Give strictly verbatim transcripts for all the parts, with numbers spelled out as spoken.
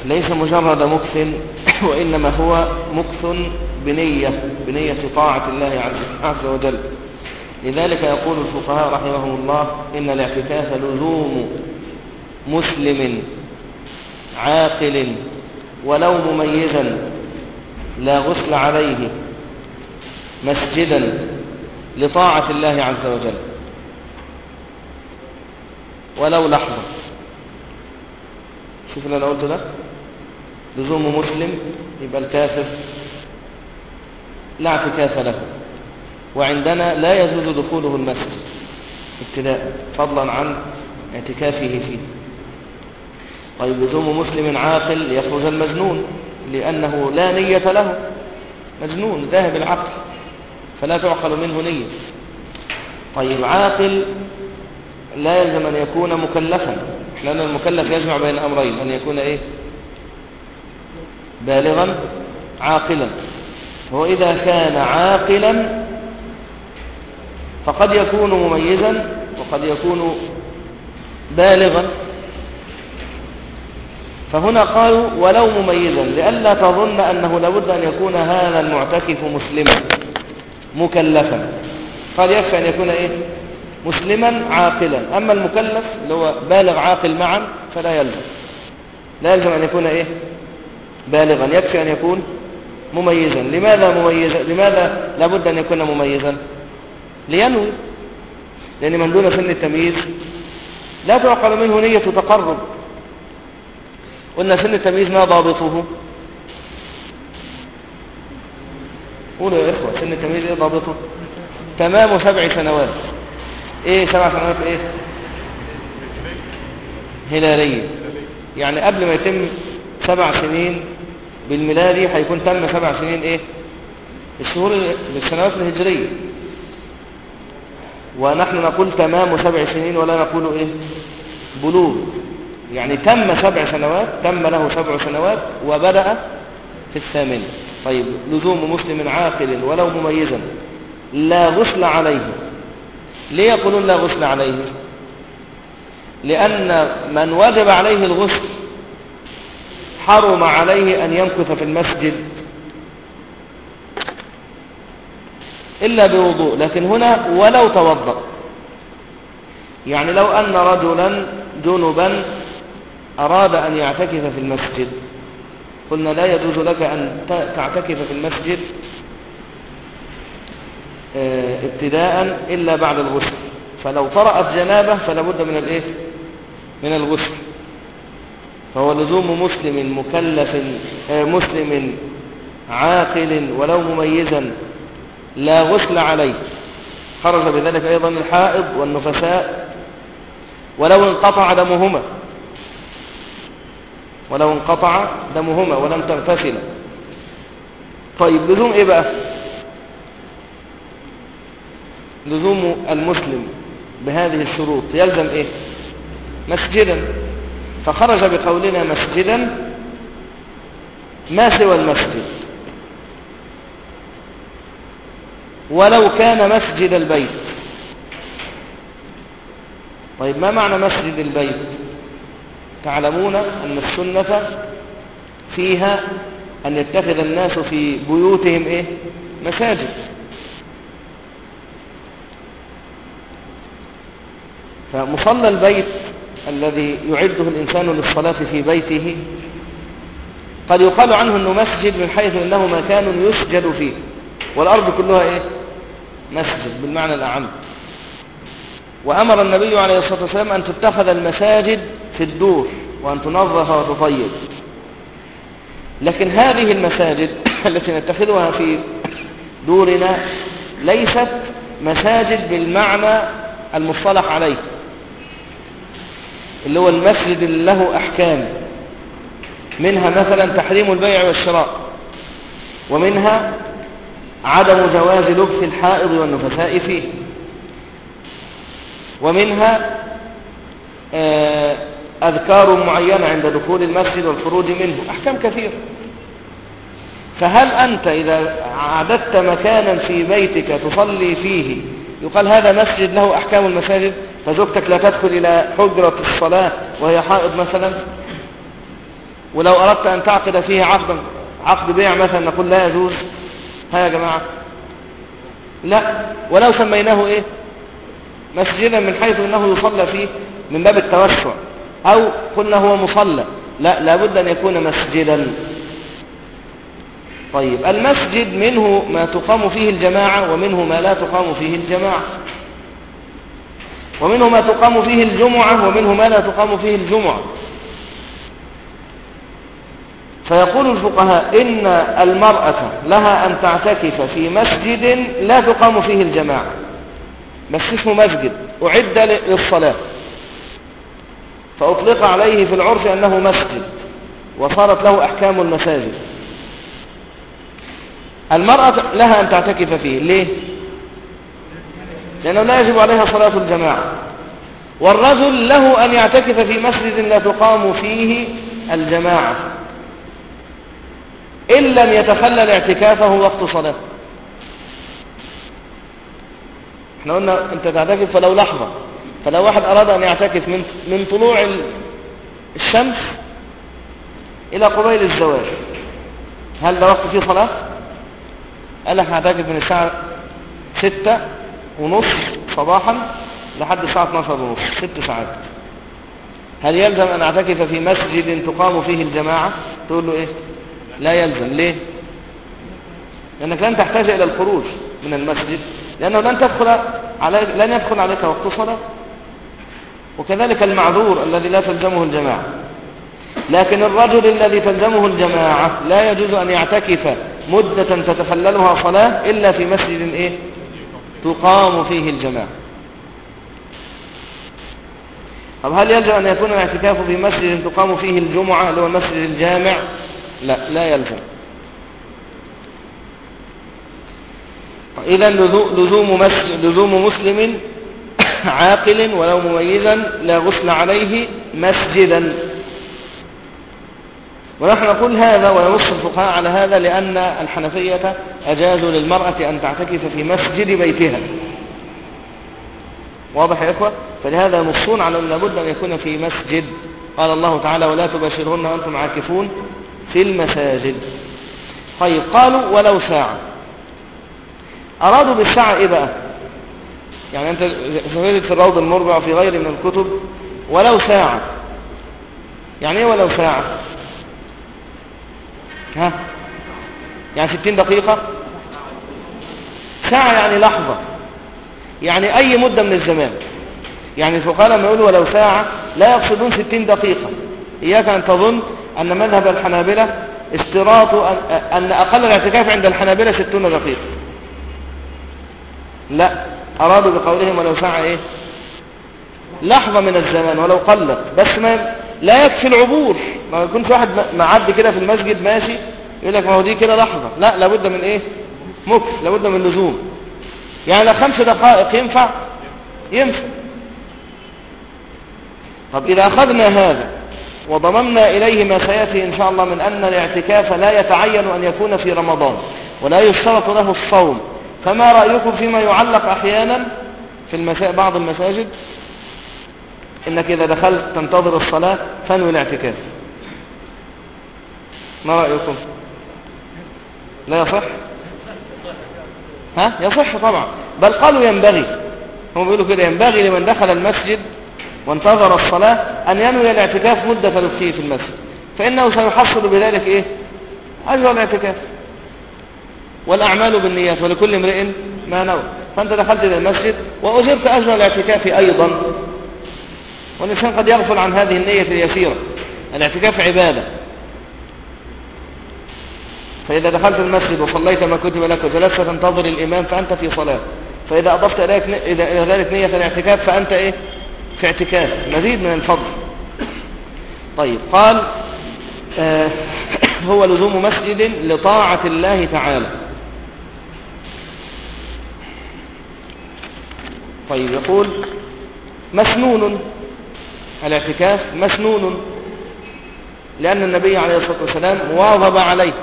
ليس مجرد مكث، وإنما هو مكث بنية بنية طاعة الله عز وجل. لذلك يقول الفقهاء رحمهم الله إن الاعتكاف لزوم مسلم عاقل ولو مميزا لا غسل عليه مسجدا لطاعة الله عز وجل ولو لحظة. شوف اللي أنا قلت ده، لزوم مسلم يبقى الكافر لا اعتكاف له، وعندنا لا يجوز دخوله المسجد ابتداء فضلا عن اعتكافه فيه. طيب لزوم مسلم عاقل يخرج المجنون لأنه لا نية له، مجنون ذاهب العقل فلا تعقل منه نية. طيب عاقل لا يلزم أن يكون مكلفا، لأن المكلف يجمع بين أمرين، أن يكون إيه؟ بالغا عاقلا. وإذا كان عاقلا فقد يكون مميزا وقد يكون بالغا. فهنا قالوا ولو مميزا لئلا تظن أنه لابد أن يكون هذا المعتكف مسلما مكلفا، قال يكفي أن يكون إيه؟ مسلما عاقلا. أما المكلف اللي هو بالغ عاقل معا فلا يلزم، لا يلزم أن يكون إيه؟ بالغا، يكفي أن يكون مميزا. لماذا مميزا؟ لماذا لابد أن يكون مميزا؟ لينوي، لأن من دون سن التمييز لا تعقل منه نية تقرب. قلنا سن التمييز ما ضابطه؟ قولوا يا إخوة، سن التمييز إيه ضابطه؟ تمام سبع سنوات. إيه سبع سنوات إيه؟ هلالية، يعني قبل ما يتم سبع سنين بالميلادي هيكون تم سبع سنين إيه؟ الشهور السنوات الهجرية. ونحن نقول تمام سبع سنين ولا نقول إيه؟ بلوغ، يعني تم سبع سنوات، تم له سبع سنوات وبدأ في الثامنة. طيب لزوم مسلم عاقل ولو مميزا لا غسل عليه. ليه يقولون لا غسل عليه؟ لأن من وجب عليه الغسل حرم عليه أن يمكث في المسجد إلا بوضوء. لكن هنا ولو توضأ، يعني لو أن رجلا جنبا أراد أن يعتكف في المسجد قلنا لا يجوز لك أن تعتكف في المسجد ابتداء إلا بعد الغسل. فلو طرأت جنابه فلا بد من الإيه؟ من الغسل. فهو لزوم مسلم مكلف مسلم عاقل ولو مميزا لا غسل عليه. خرج بذلك أيضا الحائض والنفساء ولو انقطع دمهما، ولو انقطع دمهما ولم تغتسل. طيب لزوم ايه بقى؟ لزوم المسلم بهذه الشروط يلزم ايه؟ مسجدا. فخرج بقولنا مسجدا ما سوى المسجد، ولو كان مسجد البيت. طيب ما معنى مسجد البيت؟ تعلمون أن السنة فيها أن يتخذ الناس في بيوتهم إيه؟ مساجد. فمصلى البيت الذي يعده الإنسان للصلاة في بيته قد يقال عنه أنه مسجد من حيث أنه مكان يسجد فيه، والأرض كلها إيه؟ مسجد بالمعنى الأعم. وأمر النبي عليه الصلاة والسلام أن تتخذ المساجد في الدور وأن تنظف وتطيب. لكن هذه المساجد التي نتخذها في دورنا ليست مساجد بالمعنى المصطلح عليه، اللي هو المسجد اللي له أحكام، منها مثلا تحريم البيع والشراء، ومنها عدم جواز لبس الحائض والنفساء فيه، ومنها أذكار معينة عند دخول المسجد والخروج منه، أحكام كثيرة. فهل أنت إذا عددت مكانا في بيتك تصلي فيه يقال هذا مسجد له أحكام المساجد، فزوجتك لا تدخل إلى حجرة الصلاة وهي حائض مثلا؟ ولو أردت أن تعقد فيه عقدا عقد بيع مثلا نقول لا يجوز؟ ها يا جماعة؟ لا. ولو سميناه إيه؟ مسجدا من حيث أنه يصلى فيه من باب التوسع، أو قلنا هو مصلى، لا، لابد أن يكون مسجدا. طيب المسجد منه ما تقام فيه الجماعة ومنه ما لا تقام فيه الجماعة، ومنه ما تقام فيه الجمعة ومنه ما لا تقام فيه الجمعة. فيقول الفقهاء إن المرأة لها أن تعتكف في مسجد لا تقام فيه الجماعة، بس اسمه مسجد أعد للصلاة، فأطلق عليه في العرف أنه مسجد وصارت له أحكام المساجد. المرأة لها أن تعتكف فيه، ليه؟ لأنه لا يجب عليها صلاة الجماعة. والرجل له أن يعتكف في مسجد لا تقام فيه الجماعة إن لم يتخلل اعتكافه وقت صلاة. احنا قلنا انت تعتكف فلو لحظة، فلو واحد أراد أن يعتكف من من طلوع الشمس إلى قبيل الزواج، هل ده وقت فيه صلاة؟ قال لك هعتكف من الساعة ستة ونصف صباحا لحد الساعة اثناشر ونصف، ست ساعات. هل يلزم أن أعتكف في مسجد تقام فيه الجماعة؟ تقول له إيه؟ لا يلزم. ليه؟ لأنك لن تحتاج إلى الخروج من المسجد، لأنه لن تدخل علي... لن يدخل عليك وقت صلاة. وكذلك المعذور الذي لا تلزمه الجماعة. لكن الرجل الذي تلزمه الجماعة لا يجوز أن يعتكف مدة تتخللها صلاة إلا في مسجد إيه؟ تقام فيه الجماعة. طب هل يلزم أن يكون الاعتكاف في مسجد تقام فيه الجمعة اللي هو المسجد الجامع؟ لا، لا يلزم. إذا لزوم مسجد لزوم مسلم عاقل ولو مميزا لا غسل عليه مسجدا. ونحن نقول هذا ونص الفقهاء على هذا لأن الحنفية أجازوا للمرأة أن تعتكف في مسجد بيتها. واضح يا إخوة؟ فلهذا نصون على أن لابد أن يكون في مسجد. قال الله تعالى ولا تباشرهن وأنتم عاكفون في المساجد. طيب قالوا ولو ساعة. أرادوا بالساعة إيه بقى؟ يعني أنت شهدت في الروض المربع وفي غير من الكتب ولو ساعة. يعني إيه ولو ساعة؟ ها؟ يعني ستين دقيقة؟ ساعة يعني لحظة، يعني أي مدة من الزمان. يعني الفقهاء لما يقولوا ولو ساعة لا يقصدون ستين دقيقة. إياك أن تظن أن مذهب الحنابلة اشتراط أن أقل الاعتكاف عند الحنابلة ستون دقيقة. لا، أرادوا بقولهم ولو ساعة إيه؟ لحظة من الزمان ولو قلت، بس ما لا يكفي العبور. ما يكونش واحد معدي كده في المسجد ماشي يقول لك ما هو دي كده لحظة، لا، لابد من إيه؟ مكث، لابد من لزوم. يعني لو خمس دقائق ينفع؟ ينفع. طب إذا أخذنا هذا وضممنا إليه ما سيأتي إن شاء الله من أن الاعتكاف لا يتعين أن يكون في رمضان ولا يشترط له الصوم، فما رأيكم فيما يعلق أحيانا في المسا... بعض المساجد إنك إذا دخلت تنتظر الصلاة فانوي الاعتكاف؟ ما رأيكم؟ لا يصح؟ ها؟ يصح طبعا، بل قالوا ينبغي، هم بيقولوا كده ينبغي لمن دخل المسجد وانتظر الصلاة أن ينوي الاعتكاف مدة لبثه في المسجد، فإنه سيحصل بذلك إيه؟ أجر الاعتكاف. والأعمال بالنيات ولكل امرئ ما نوى. فأنت دخلت إلى المسجد وأجرت أجر الاعتكاف أيضا. والإنسان قد يغفل عن هذه النية اليسيرة. الاعتكاف عبادة. فإذا دخلت المسجد وصليت ما كتب لك وجلست تنتظر الإمام فأنت في صلاة، فإذا أضفت إلى ذلك نية الاعتكاف فأنت إيه؟ في اعتكاف، مزيد من الفضل. طيب قال آه هو لزوم مسجد لطاعة الله تعالى. طيب يقول مسنون، الاعتكاف مسنون لأن النبي عليه الصلاة والسلام واظب عليه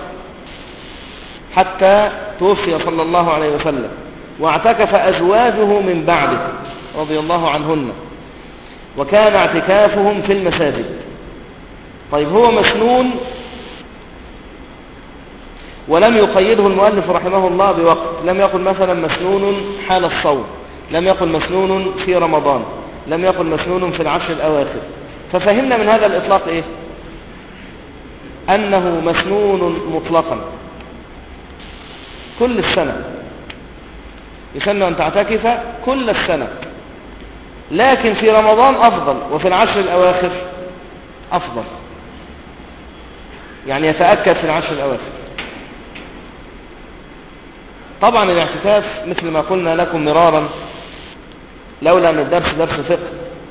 حتى توفي صلى الله عليه وسلم، واعتكف أزواجه من بعده رضي الله عنهن، وكان اعتكافهم في المساجد. طيب هو مسنون ولم يقيده المؤلف رحمه الله بوقت، لم يقل مثلا مسنون حال الصوم، لم يقل مسنون في رمضان، لم يقل مسنون في العشر الأواخر، ففهمنا من هذا الإطلاق إيه؟ أنه مسنون مطلقا كل السنة، يسن أن تعتكف كل السنة، لكن في رمضان أفضل وفي العشر الأواخر أفضل، يعني يتأكد في العشر الأواخر. طبعا الاعتكاف مثل ما قلنا لكم مرارا، لولا أن الدرس درس فقه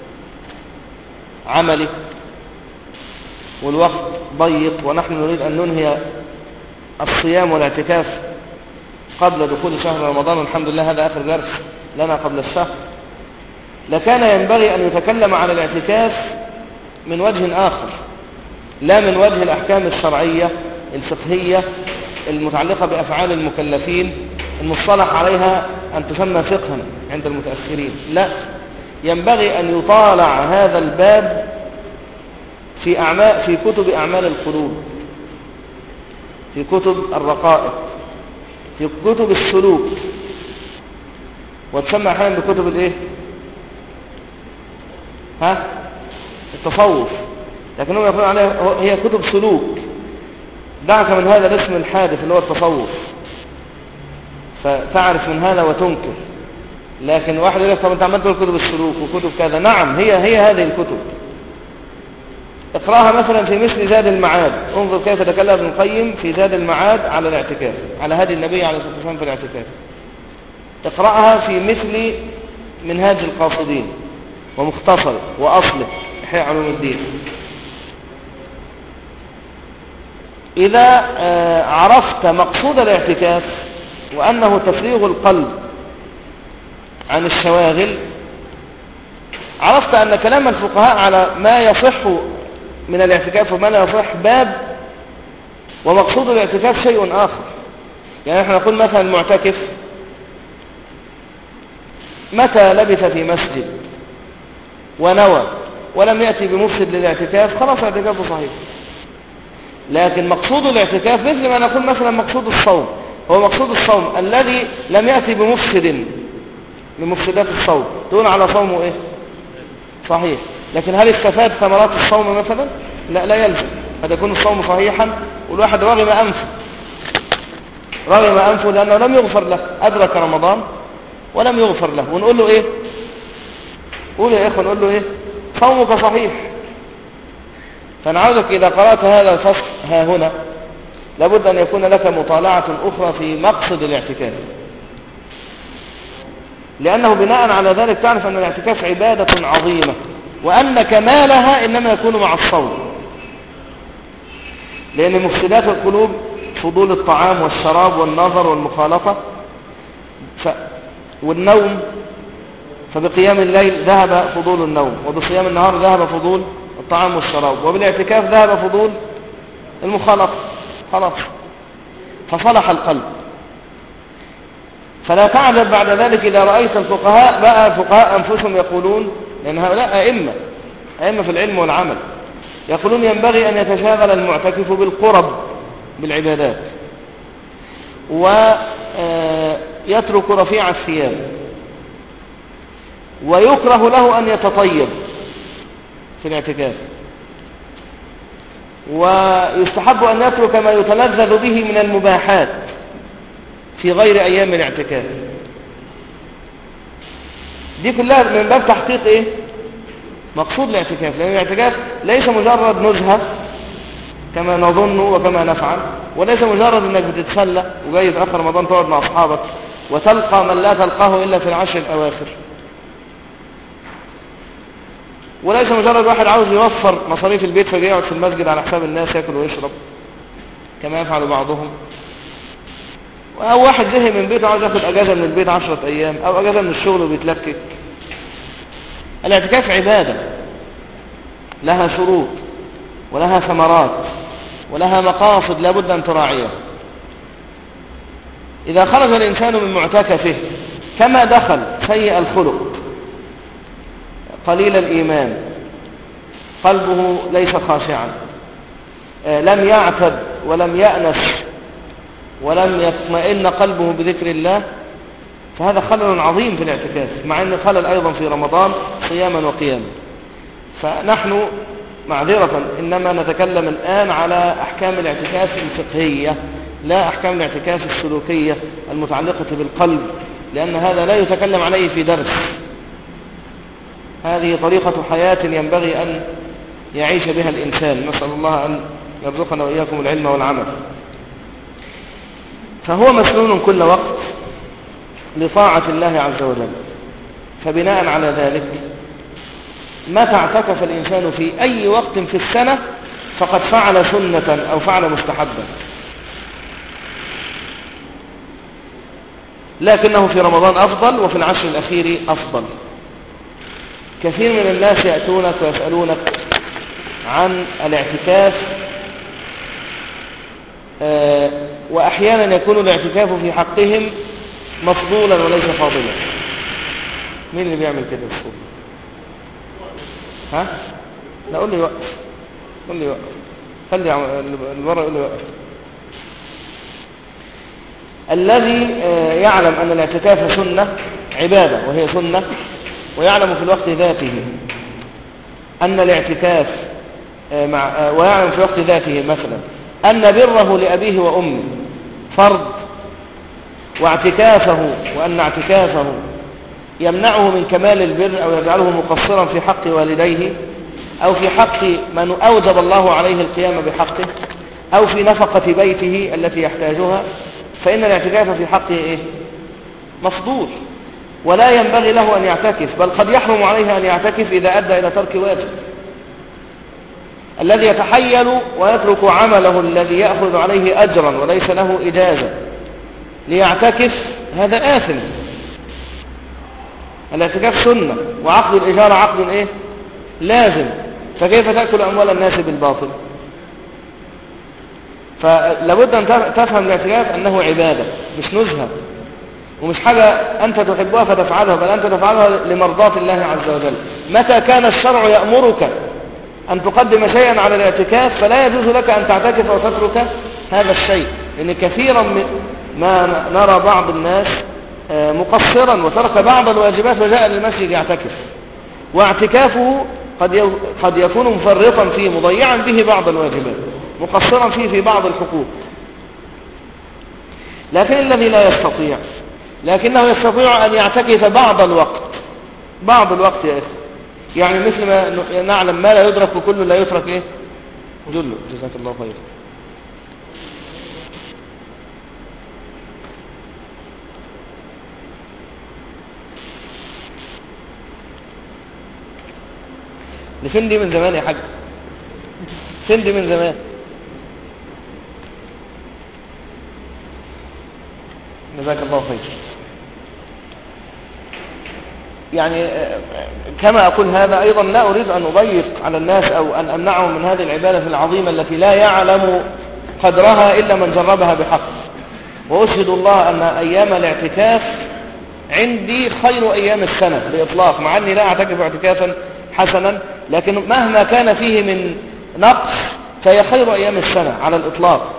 عملي والوقت ضيق ونحن نريد أن ننهي الصيام والاعتكاف قبل دخول شهر رمضان، والحمد لله هذا آخر درس لنا قبل الشهر، لكان ينبغي أن يتكلم على الاعتكاف من وجه آخر، لا من وجه الأحكام الشرعية الفقهية المتعلقة بأفعال المكلفين المصطلح عليها أن تسمى فقها عند المتأخرين، لا، ينبغي أن يطالع هذا الباب في أعمال في كتب أعمال القلوب، في كتب الرقائق، في كتب السلوك، وتسمى أحيانا بكتب الإيه؟ ها؟ التصوف، لكنهم يقولون عليها هي كتب سلوك. دعك من هذا الاسم الحادث اللي هو التصوف، فتعرف من هذا وتنكر، لكن واحد يقول طب انت عملت كتب السلوك وكتب كذا، نعم هي هي هذه الكتب، اقراها مثلا في مثل زاد المعاد، انظر كيف تكلم ابن القيم في زاد المعاد على الاعتكاف، على هدي النبي عليه الصلاة والسلام في الاعتكاف، اقرأها في مثل منهاج القاصدين ومختصر وأصله إحياء علوم الدين. إذا عرفت مقصود الاعتكاف وأنه تفريغ القلب عن الشواغل، عرفت أن كلام الفقهاء على ما يصح من الاعتكاف وما لا يصح باب، ومقصود الاعتكاف شيء آخر. يعني نحن نقول مثلا المعتكف متى لبث في مسجد ونوى ولم يأتي بمفسد للاعتكاف خلاص اعتكافه صحيح، لكن مقصود الاعتكاف مثل ما نقول مثلا مقصود الصوم، هو مقصود الصوم الذي لم يأتي بمفسد من مفسدات الصوم، تقول على صومه ايه؟ صحيح، لكن هل استفاد ثمرات الصوم مثلا؟ لا، لا يلزم، قد يكون الصوم صحيحا والواحد رغم أنفه رغم أنفه لأنه لم يغفر له، أدرك رمضان ولم يغفر له، ونقول له ايه؟ قول يا إخوة، نقول له ايه؟ صومك صحيح. فنعوذك إذا قرأت هذا الفصل ها هنا لابد أن يكون لك مطالعة أخرى في مقصد الاعتكاف، لأنه بناء على ذلك تعرف أن الاعتكاف عبادة عظيمة، وأن كمالها إنما يكون مع الصوم، لأن مفسدات القلوب فضول الطعام والشراب والنظر والمخالطة ف... والنوم، فبقيام الليل ذهب فضول النوم، وبصيام النهار ذهب فضول الطعام والشراب، وبالاعتكاف ذهب فضول المخالطة، خلاص فصلح القلب. فلا تعجب بعد ذلك إذا رأيت الفقهاء بقى الفقهاء أنفسهم يقولون، لأن هؤلاء أئمة أئمة في العلم والعمل، يقولون ينبغي أن يتشاغل المعتكف بالقرب بالعبادات، ويترك رفيع الثياب، ويكره له أن يتطيب في الاعتكاف، ويستحب أن يترك ما يتلذذ به من المباحات في غير أيام الاعتكاف. دي كلها من باب تحقيق إيه؟ مقصود الاعتكاف، لأن الاعتكاف ليس مجرد نزهة كما نظن وكما نفعل، وليس مجرد أنك بتتسلى وجاي في آخر رمضان تقعد مع أصحابك وتلقى من لا تلقاه إلا في العشر الأواخر، وليس مجرد واحد عاوز يوفر مصاريف البيت فجاي يقعد في المسجد على حساب الناس يأكل ويشرب كما يفعل بعضهم، أو واحد زهق من بيته عاوز ياخد أجازة من البيت عشرة أيام أو أجازة من الشغل وبيتلكك. الاعتكاف عبادة لها شروط ولها ثمرات ولها مقاصد لابد أن تراعيها. إذا خرج الإنسان من معتكفه كما دخل سيء الخلق قليل الإيمان قلبه ليس خاشعا لم يعتد ولم يأنس ولم يطمئن قلبه بذكر الله، فهذا خلل عظيم في الاعتكاف، مع أن خلل أيضا في رمضان صياما وقياما. فنحن معذرة إنما نتكلم الآن على أحكام الاعتكاف الفقهية، لا أحكام الاعتكاف السلوكية المتعلقة بالقلب، لأن هذا لا يتكلم عليه في درس. هذه طريقة حياة ينبغي أن يعيش بها الإنسان، نسأل الله أن يرزقنا وإياكم العلم والعمل. فهو مسنون كل وقت لطاعة الله عز وجل. فبناء على ذلك متى اعتكف الإنسان في أي وقت في السنة فقد فعل سنة أو فعل مستحبا، لكنه في رمضان أفضل وفي العشر الأخير أفضل. كثير من الناس يأتونك ويسألونك عن الاعتكاف، آه وأحيانا يكون الاعتكاف في حقهم مفضولا وليس فاضلا. مين اللي بيعمل كده الصوت؟ ها؟ لا قول لي وقف، قول لي وقف، خلي الورق يقول لي وقف. الذي يعلم أن الاعتكاف سنة عبادة وهي سنة، ويعلم في الوقت ذاته أن الاعتكاف مع ويعلم في الوقت ذاته مثلا أن بره لأبيه وأمه فرض، واعتكافه وأن اعتكافه يمنعه من كمال البر أو يجعله مقصرا في حق والديه أو في حق من أوجب الله عليه القيام بحقه أو في نفقة بيته التي يحتاجها، فإن الاعتكاف في حقه إيه؟ مفضول، ولا ينبغي له أن يعتكف، بل قد يحرم عليه أن يعتكف إذا أدى إلى ترك واجب. الذي يتحيل ويترك عمله الذي يأخذ عليه أجرا وليس له إجازة ليعتكف هذا آثم. الاعتكاف سنة، وعقد الإجارة عقد إيه؟ لازم، فكيف تأكل أموال الناس بالباطل؟ فلابد أن تفهم الاعتكاف أنه عبادة مش نزهة، ومش حاجة أنت تحبها فتفعلها، بل أنت تفعلها لمرضاة الله عز وجل. متى كان الشرع يأمرك أن تقدم شيئا على الاعتكاف فلا يجوز لك أن تعتكف أو تترك هذا الشيء، لأن كثيرا ما نرى بعض الناس مقصرا وترك بعض الواجبات وجاء للمسجد يعتكف، واعتكافه قد قد يكون مفرطا فيه مضيعا به بعض الواجبات، مقصرا فيه في بعض الحقوق. لكن الذي لا يستطيع لكنه يستطيع أن يعتكف بعض الوقت، بعض الوقت يا أخي، يعني مثل ما نعلم ما لا يدرك كله لا يترك إيه؟ جله. جزاك الله خير. لفين دي من زمان يا حاج؟ فين دي من زمان؟ جزاك الله خير. يعني كما أقول هذا أيضا لا أريد أن أضيق على الناس أو أن أمنعهم من هذه العبادة العظيمة التي لا يعلم قدرها إلا من جربها بحق. وأشهد الله أن أيام الاعتكاف عندي خير أيام السنة بإطلاق، مع أني لا أعتكف اعتكافا حسنا، لكن مهما كان فيه من نقص فهي خير أيام السنة على الإطلاق.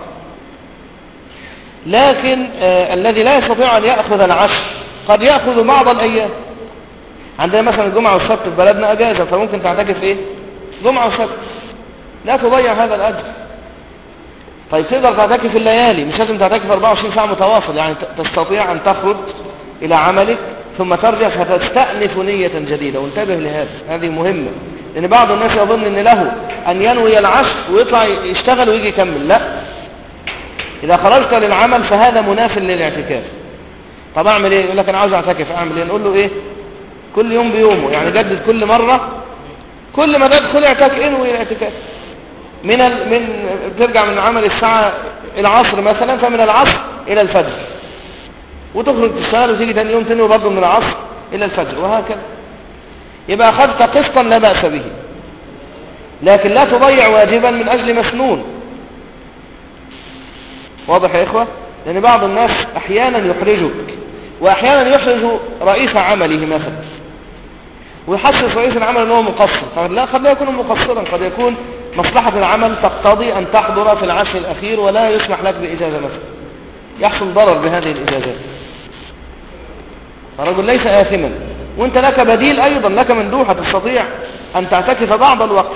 لكن آه الذي لا يستطيع أن يأخذ العشر قد يأخذ بعض الأيام. عندنا مثلا الجمعة والسبت في بلدنا أجازة، فممكن تعتكف إيه؟ جمعة وسبت، لا تضيع هذا الأجر. طيب تقدر تعتكف الليالي، مش لازم تعتكف أربعة وعشرين ساعة متواصل، يعني تستطيع أن تخرج إلى عملك ثم ترجع فتستأنف نية جديدة. وانتبه لهذا، هذه مهمة، لأن بعض الناس يظن أن له أن ينوي العشر ويطلع يشتغل ويجي يكمل. لا، إذا خرجت للعمل فهذا مناف للاعتكاف. طب أعمل إيه؟ يقول لك أنا عاوز أعتكف، أعمل إيه؟ نقول له إيه؟ كل يوم بيومه، يعني جدد كل مرة، كل ما تدخل اعتكف انوي الاعتكاف. من ال... من ترجع من عمل الساعة العصر مثلا، فمن العصر إلى الفجر، وتخرج تشتغل وتيجي ثاني يوم تنوي برضه من العصر إلى الفجر، وهكذا. يبقى أخذت قسطا لا بأس به، لكن لا تضيع واجبا من أجل مسنون. واضح يا إخوة؟ لأن بعض الناس أحيانا يحرجك، وأحيانا يحرج رئيس عمله مثلا، ويحسس رئيس العمل أنه مقصر. قد لا قد لا يكون مقصرا، قد يكون مصلحة العمل تقتضي أن تحضر في العشر الأخير ولا يسمح لك بإجازة مثلا، يحصل ضرر بهذه الإجازات. الرجل ليس آثما، وانت لك بديل أيضا، لك مندوحة تستطيع أن تعتكف بعض الوقت.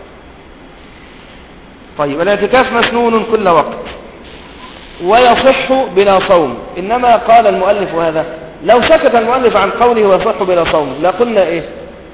طيب الاعتكاف مسنون كل وقت ويصح بلا صوم، إنما قال المؤلف هذا لو سكت المؤلف عن قوله ويصح بلا صوم لا قلنا إيه؟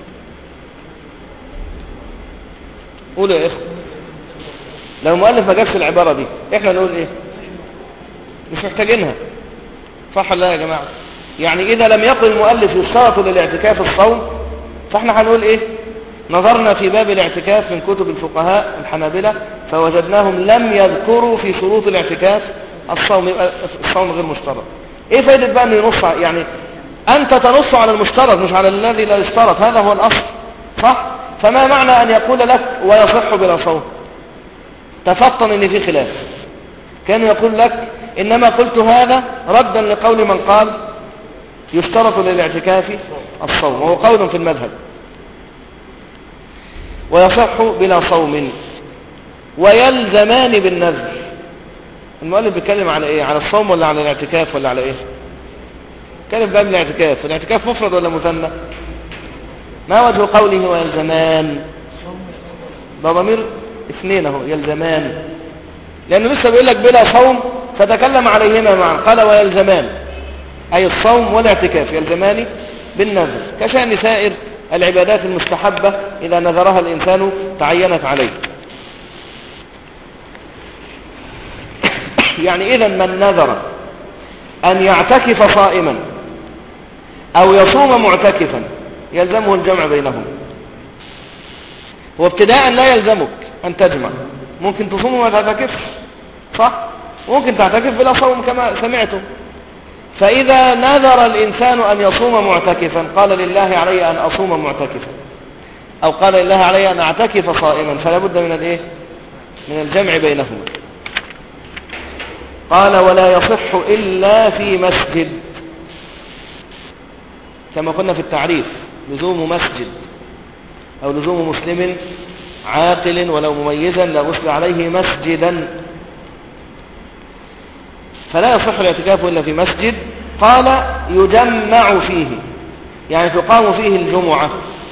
قولوا يا إخوة، لو المؤلف ما جابش العبارة دي إحنا نقول إيه؟ مش محتاجينها، صح ولا لا يا جماعة؟ يعني إذا لم يقل المؤلف يشترط للاعتكاف الصوم فإحنا هنقول إيه؟ نظرنا في باب الاعتكاف من كتب الفقهاء الحنابلة فوجدناهم لم يذكروا في شروط الاعتكاف الصوم، يبقى الصوم غير مشترط. ايه فايدة بقى انه ينص؟ يعني انت تنص على المشترط مش على الذي لا يشترط، هذا هو الاصل، صح؟ فما معنى ان يقول لك ويصح بلا صوم؟ تفطن ان في خلاف، كان يقول لك انما قلت هذا ردا لقول من قال يشترط للاعتكاف الصوم، وهو قول في المذهب. ويصح بلا صوم ويلزمان بالنذر. المؤلف بيتكلم على ايه؟ على الصوم ولا على الاعتكاف ولا على ايه؟ كلم بقى بالاعتكاف. الاعتكاف مفرد ولا مثنى؟ ما وجه قوله ويلزمان؟ ده ضمير اثنين اهو، يلزمان، لانه لسه بيقول لك بلا صوم فتكلم عليهما معا، قال ويلزمان اي الصوم والاعتكاف يلزمان بالنذر، كشأن سائر العبادات المستحبة إذا نذرها الإنسان تعينت عليه. يعني إذا من نذر أن يعتكف صائما أو يصوم معتكفا يلزمه الجمع بينهم. وابتداء لا يلزمك أن تجمع، ممكن تصوم وما تعتكفش، صح؟ ممكن تعتكف بلا صوم كما سمعتم. فإذا نذر الإنسان أن يصوم معتكفا قال لله علي أن أصوم معتكفا، أو قال لله علي أن أعتكف صائما، فلا بد من الإيه؟ من الجمع بينهما. قال ولا يصح إلا في مسجد، كما قلنا في التعريف، لزوم مسجد أو لزوم مسلم عاقل ولو مميزا لا غسل عليه مسجدا، فلا يصح الاعتكاف إلا في مسجد. قال يجمع فيه، يعني تقام فيه الجمعة،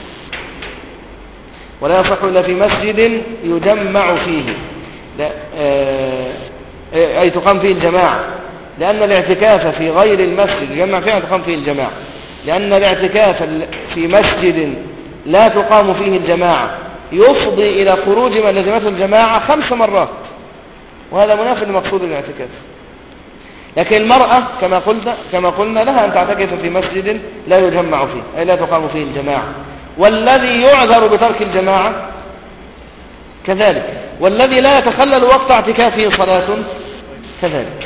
ولا يصح إلا في مسجد يجمع فيه، لا آه أي تقام فيه الجماعة، لأن الاعتكاف في غير المسجد يجمع فيه تقام فيه الجماعة، لأن الاعتكاف في مسجد لا تقام فيه الجماعة يفضي إلى خروج من لزمته الجماعة خمس مرات، وهذا منافي لمقصود الاعتكاف. لكن المرأة كما قلنا كما قلنا لها أن تعتكف في مسجد لا يجمع فيه، أي لا تقام فيه الجماعة. والذي يعذر بترك الجماعة كذلك، والذي لا يتخلل وقت اعتكافه صلاة كذلك.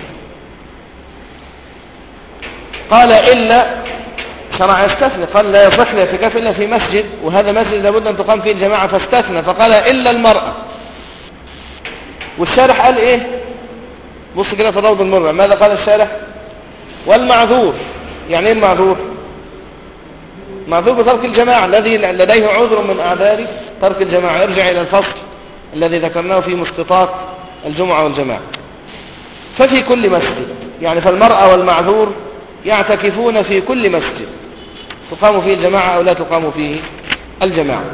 قال إلا شرع يستثني، قال لا يصح الاعتكاف إلا في مسجد، وهذا مسجد لابد أن تقام فيه الجماعة، فاستثنى فقال إلا المرأة. والشارح قال إيه؟ بص كده في روض المرة، ماذا قال الشارح؟ والمعذور. يعني ايه المعذور؟ معذور بترك الجماعة، الذي لديه عذر من أعذار ترك الجماعة، يرجع إلى الفصل الذي ذكرناه في مسقطات الجمعة والجماعة. ففي كل مسجد، يعني فالمرأة والمعذور يعتكفون في كل مسجد تقام فيه الجماعة أو لا تقام فيه الجماعة.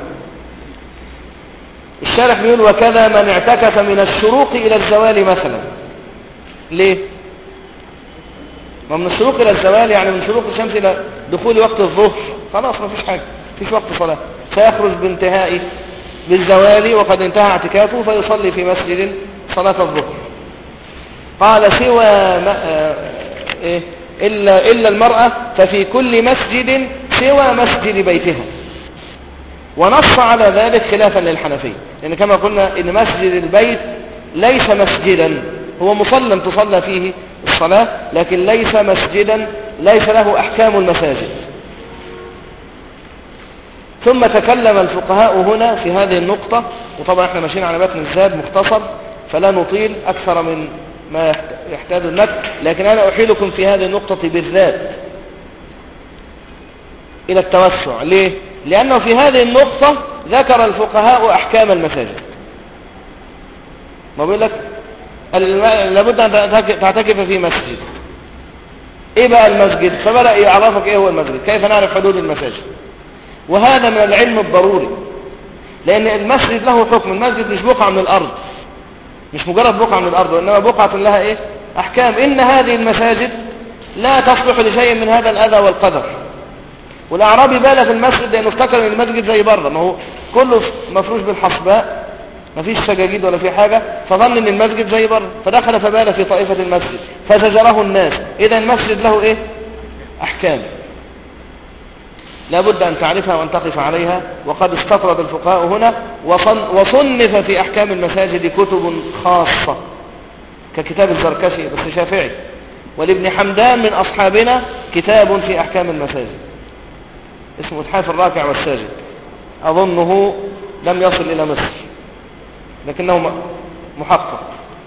الشارح بيقول وكذا من اعتكف من الشروق إلى الزوال مثلا. ليه؟ ما من الشروق إلى الزوال يعني من شروق الشمس إلى دخول وقت الظهر، خلاص ما فيش حاجة، فيش وقت صلاة، سيخرج بانتهاء بالزوال وقد انتهى اعتكافه فيصلي في مسجد صلاة الظهر. قال سوى ما إيه؟ إلا, إلا المرأة ففي كل مسجد سوى مسجد بيتها، ونص على ذلك خلافا للحنفية، لأن كما قلنا إن مسجد البيت ليس مسجدا، هو مصلى تصلى فيه الصلاة لكن ليس مسجدا، ليس له أحكام المساجد. ثم تكلم الفقهاء هنا في هذه النقطة، وطبعا احنا ماشيين على متن الزاد مختصر فلا نطيل أكثر من ما يحتاج النقل، لكن أنا أحيلكم في هذه النقطة بالذات إلى التوسع. ليه؟ لأنه في هذه النقطة ذكر الفقهاء أحكام المساجد، ما بيقول لك لابد أن تعتكف في مسجد. إيه بقى المسجد؟ فبدأ يعرفك إيه هو المسجد، كيف نعرف حدود المساجد. وهذا من العلم الضروري، لأن المسجد له حكم. المسجد مش بقعة من الأرض، مش مجرد بقعة من الأرض، وإنما بقعة لها إيه؟ أحكام. إن هذه المساجد لا تصلح لشيء من هذا الأذى والقدر. والأعرابي بال في المسجد لأنه افتكر ان المسجد زي بره، ما هو كله مفروش بالحصباء، ما فيش سجاجيد ولا في حاجة، فظن ان المسجد زي بره، فدخل فبال في طائفة المسجد فزجره الناس. إذا المسجد له إيه؟ أحكام لا بد أن تعرفها وأن تقف عليها. وقد استطرد الفقهاء هنا وصنف في أحكام المساجد كتب خاصة، ككتاب الزركشي بس شافعي، ولابن حمدان من أصحابنا كتاب في أحكام المساجد اسمه إتحاف الراكع والساجد، أظنه لم يصل إلى مصر لكنه محقق.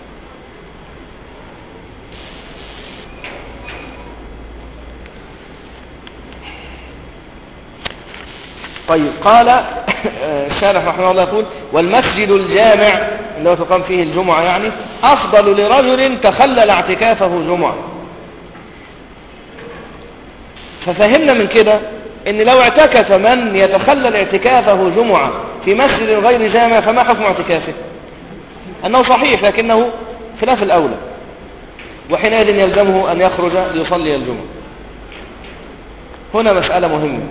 طيب، قال الشارح رحمه الله يقول: والمسجد الجامع اللي هو تقام فيه الجمعة يعني أفضل لرجل تخلل اعتكافه جمعة. ففهمنا من كده ان لو اعتكف من يتخلل اعتكافه جمعة في مسجد غير جامع فما حكم اعتكافه؟ انه صحيح لكنه خلاف الاولى، وحينئذ يلزمه ان يخرج ليصلي الجمعة. هنا مسألة مهمة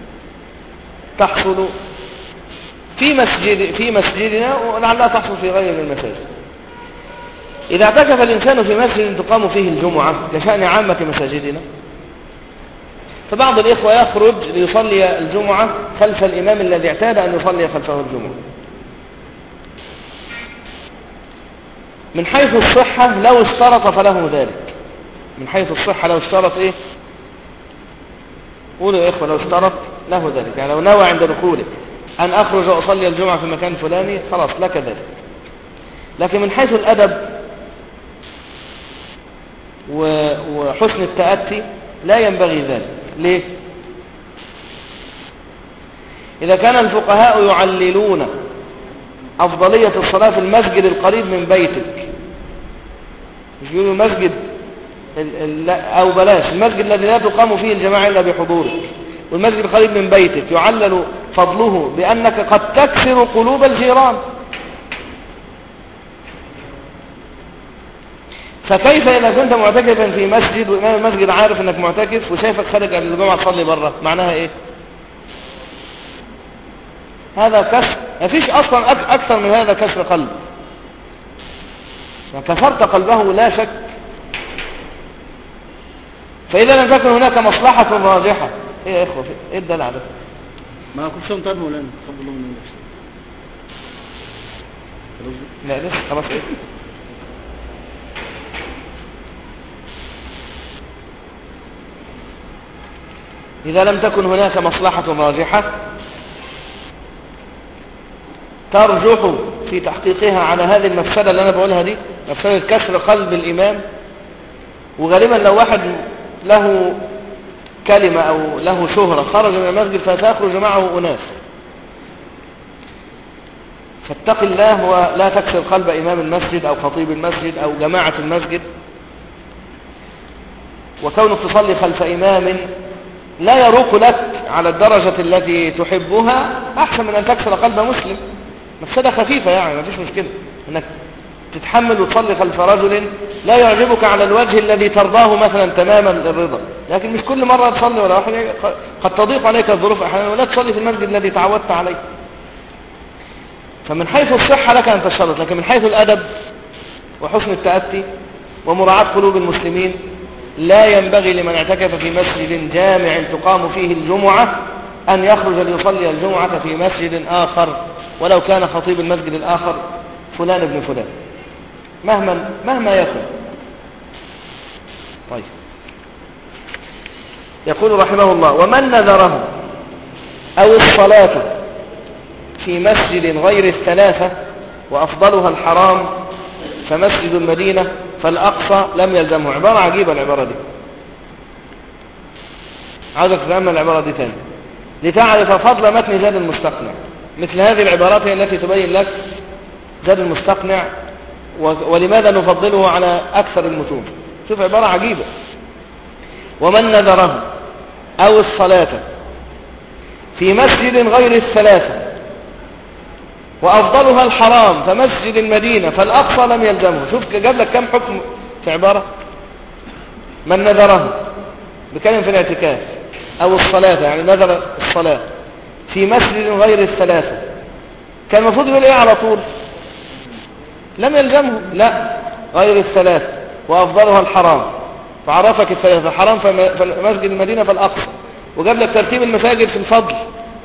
تحصل في مسجد في مسجدنا ولعلها تحصل في غير من المساجد. إذا اعتكف الإنسان في مسجد تقام فيه الجمعة كشأن عامة مساجدنا، فبعض الإخوة يخرج ليصلي الجمعة خلف الإمام الذي اعتاد أن يصلي خلفه الجمعة. من حيث الصحة لو اشترط فله ذلك. من حيث الصحة لو اشترط إيه؟ قولوا يا إخوة، لو اشترط له ذلك، يعني لو نوى عند دخوله أن أخرج وأصلي الجمعة في مكان فلاني خلاص لك ذلك. لكن من حيث الأدب وحسن التأتي لا ينبغي ذلك. ليه؟ إذا كان الفقهاء يعللون أفضلية الصلاة في المسجد القريب من بيتك، مش يقولوا المسجد أو بلاش المسجد الذي لا تقام فيه الجماعة إلا بحضورك، والمسجد القريب من بيتك يعلل فضله بأنك قد تكسر قلوب الجيران، فكيف إذا كنت معتكفا في مسجد وإمام المسجد عارف أنك معتكف وشايفك خارج على الجمعة تصلي بره، معناها إيه؟ هذا كسر، مفيش أصلا أكثر من هذا كسر قلب، كسرت قلبه لا شك. فإذا لم تكن هناك مصلحة راجحة، إيه يا إخوة إيه الدلع ده؟ ما كنت شو مطالب مولانا تفضل الله من لا لسه خلاص. إيه إذا لم تكن هناك مصلحة راجحة ترجح في تحقيقها على هذه المفسدة اللي أنا بقولها دي، مفسدة كسر قلب الإمام. وغالبا لو واحد له كلمة أو له شهرة خرج من المسجد فتخرج معه أناس، فاتق الله ولا تكسر قلب إمام المسجد أو خطيب المسجد أو جماعة المسجد. وكونك تصلي خلف إمام لا يروق لك على الدرجة التي تحبها أحسن من أن تكسر قلب مسلم. مفسدة خفيفة يعني، ما فيش مشكلة أنك تتحمل وتصلي خلف رجل لا يعجبك على الوجه الذي ترضاه مثلا تماما الرضا، لكن مش كل مرة تصلي ولا واحد، قد تضيق عليك الظروف أحيانا ولا تصلي في المسجد الذي تعودت عليه. فمن حيث الصحة لك أن تشترط، لكن من حيث الأدب وحسن التأتي ومراعاة قلوب المسلمين لا ينبغي لمن اعتكف في مسجد جامع تقام فيه الجمعة أن يخرج ليصلي الجمعة في مسجد آخر ولو كان خطيب المسجد الآخر فلان ابن فلان مهما مهما يكن. طيب، يقول رحمه الله: ومن نذره أو الصلاة في مسجد غير الثلاثة وأفضلها الحرام فمسجد المدينة فالأقصى لم يلزمه. عبارة عجيبة العبارة دي، عاوزك تتأمل العبارة دي تاني لتعرف فضل متن زاد المستقنع. مثل هذه العبارات هي التي تبين لك زاد المستقنع ولماذا نفضله على أكثر المتون؟ شوف عبارة عجيبة. ومن نذره أو الصلاة في مسجد غير الثلاثة وأفضلها الحرام فمسجد المدينة فالأقصى لم يلزمه. شوف جاب لك كم حكم في عبارة. من نذره بكلم في الاعتكاف أو الصلاة، يعني نذر الصلاة في مسجد غير الثلاثة، كان المفروض يقول إيه على طول؟ لم يلزمه. لا، غير الثلاثة وأفضلها الحرام فعرفك الثلاثة، الحرام فمسجد المدينة فالأقصى، وجاب لك ترتيب المساجد في الفضل.